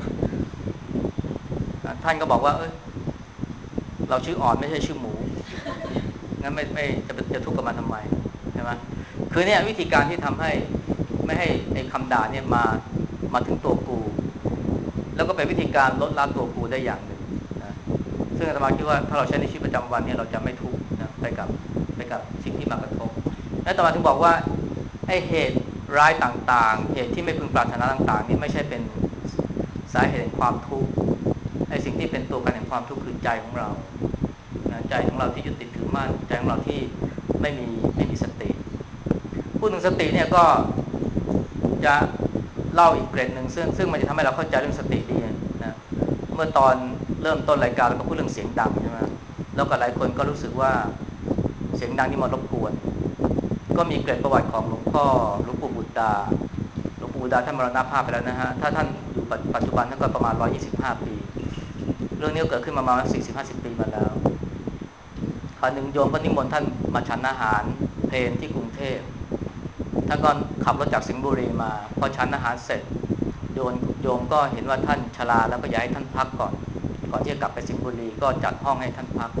[SPEAKER 1] ท่านก็บอกว่าเอ้ยเราชื่ออ่อนไม่ใช่ชื่อหมูงั้นไม่ไม่จะจะทุกข์กับมันทำไมใช่ไหมคือเนี่ยวิธีการที่ทำให้ไม่ให้ไอ้คำด่าเนี่ยมามาถึงตัวกูแล้วก็เป็นวิธีการลดละตัวกูได้อย่างหนึ่งนะซึ่งอาตมาคิดว่าถ้าเราใช้ในชีวิตประจำวันเนี่ยเราจะไม่ทุกข์นะไปกับไปกับสิ่งที่มากระทบและอาตมาถึงบอกว่าไอ้เหตุร้ายต่างๆเหตุที่ไม่พึงปรารถนาต่างๆนี่ไม่ใช่เป็นสาเหตุแห่งความทุกข์ไอ้สิ่งที่เป็นตัวการแห่งความทุกข์คือใจของเรานะใจของเราที่ยึดติดถือมั่นใจของเราที่ไม่มีไม่มีสติพูดถึงสติเนี่ยก็จะเล่าอีกเกร็ดหนึ่งซึ่งซึ่งมันจะทำให้เราเข้าใจเรื่องสติดีนะเมื่อตอนเริ่มต้นรายการเราก็พูดเรื่องเสียงดังใช่ไหมแล้วก็หลายคนก็รู้สึกว่าเสียงดังนี่มารบกวนก็มีเกร็ดประวัติของหลวงพ่อหลวงปู่บุตรดาหลวงปู่บุตรดาท่านมรณภาพไปแล้วนะฮะถ้าท่านอยู่ปัจจุบันท่านก็ประมาณหนึ่งร้อยยี่สิบห้าปีเรื่องนี้เกิดขึ้นมาประมาณ สี่สิบถึงห้าสิบ ปีมาแล้วคราวหนึ่งโยมก็นิมนต์ท่านมาฉันอาหารเพลที่กรุงเทพท่านก็ขับรถจากสิงห์บุรีมาพอฉันอาหารเสร็จโยมโยมก็เห็นว่าท่านชราแล้วก็อยากให้ท่านพักก่อนก่อนที่จะกลับไปสิงห์บุรีก็จัดห้องให้ท่านพัก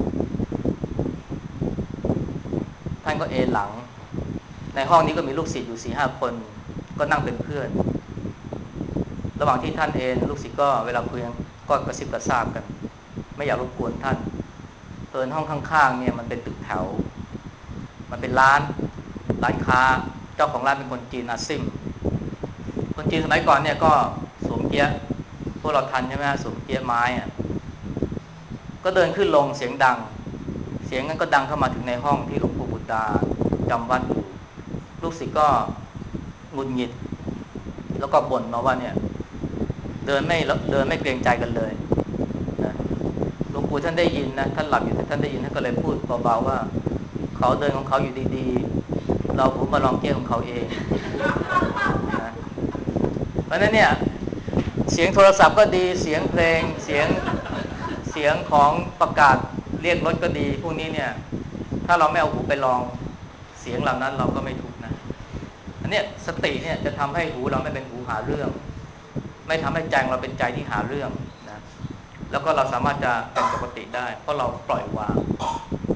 [SPEAKER 1] ท่านก็เอนหลังในห้องนี้ก็มีลูกศิษย์อยู่ สี่ห้า คนก็นั่งเป็นเพื่อนระหว่างที่ท่านเอนลูกศิษย์ก็เวลาคุยก็กระซิบกระซาบกันไม่อยากรบกวนท่านเอิญห้องข้างๆเนี่ยมันเป็นตึกแถวมันเป็นร้านร้านค้าเจ้าของร้านเป็นคนจีนอาซิมคนจีนสมัยก่อนเนี่ยก็สวมเกี๊ยะพวกเราทันใช่ไหมฮะสวมเกี๊ยะไม้อะก็เดินขึ้นลงเสียงดังเสียงนั้นก็ดังเข้ามาถึงในห้องที่หลวงปู่บุตรดาจำวัดอยู่ลูกศิษย์ก็หงุดหงิดแล้วก็บ่นมาว่าเนี่ยเดินไม่เดินไม่เกรงใจกันเลยนะหลวงปู่ท่านได้ยินนะท่านหลับอยู่แต่ท่านได้ยินท่านก็เลยพูดเบาๆว่าเขาเดินของเขาอยู่ดีๆเราหูมาลองเกี้ยของเขาเองนะเพราะนั้นเนี่ยเสียงโทรศัพท์ก็ดีเสียงเพลงเสียงเสียงของประกาศเรียกรถก็ดีพวกนี้เนี่ยถ้าเราไม่เอาหูไปลองเสียงเหล่านั้นเราก็ไม่ทุกข์นะอันนี้สติเนี่ยจะทำให้หูเราไม่เป็นหูหาเรื่องไม่ทำให้ใจเราเป็นใจที่หาเรื่องนะแล้วก็เราสามารถจะเป็นปกติได้เพราะเราปล่อยวาง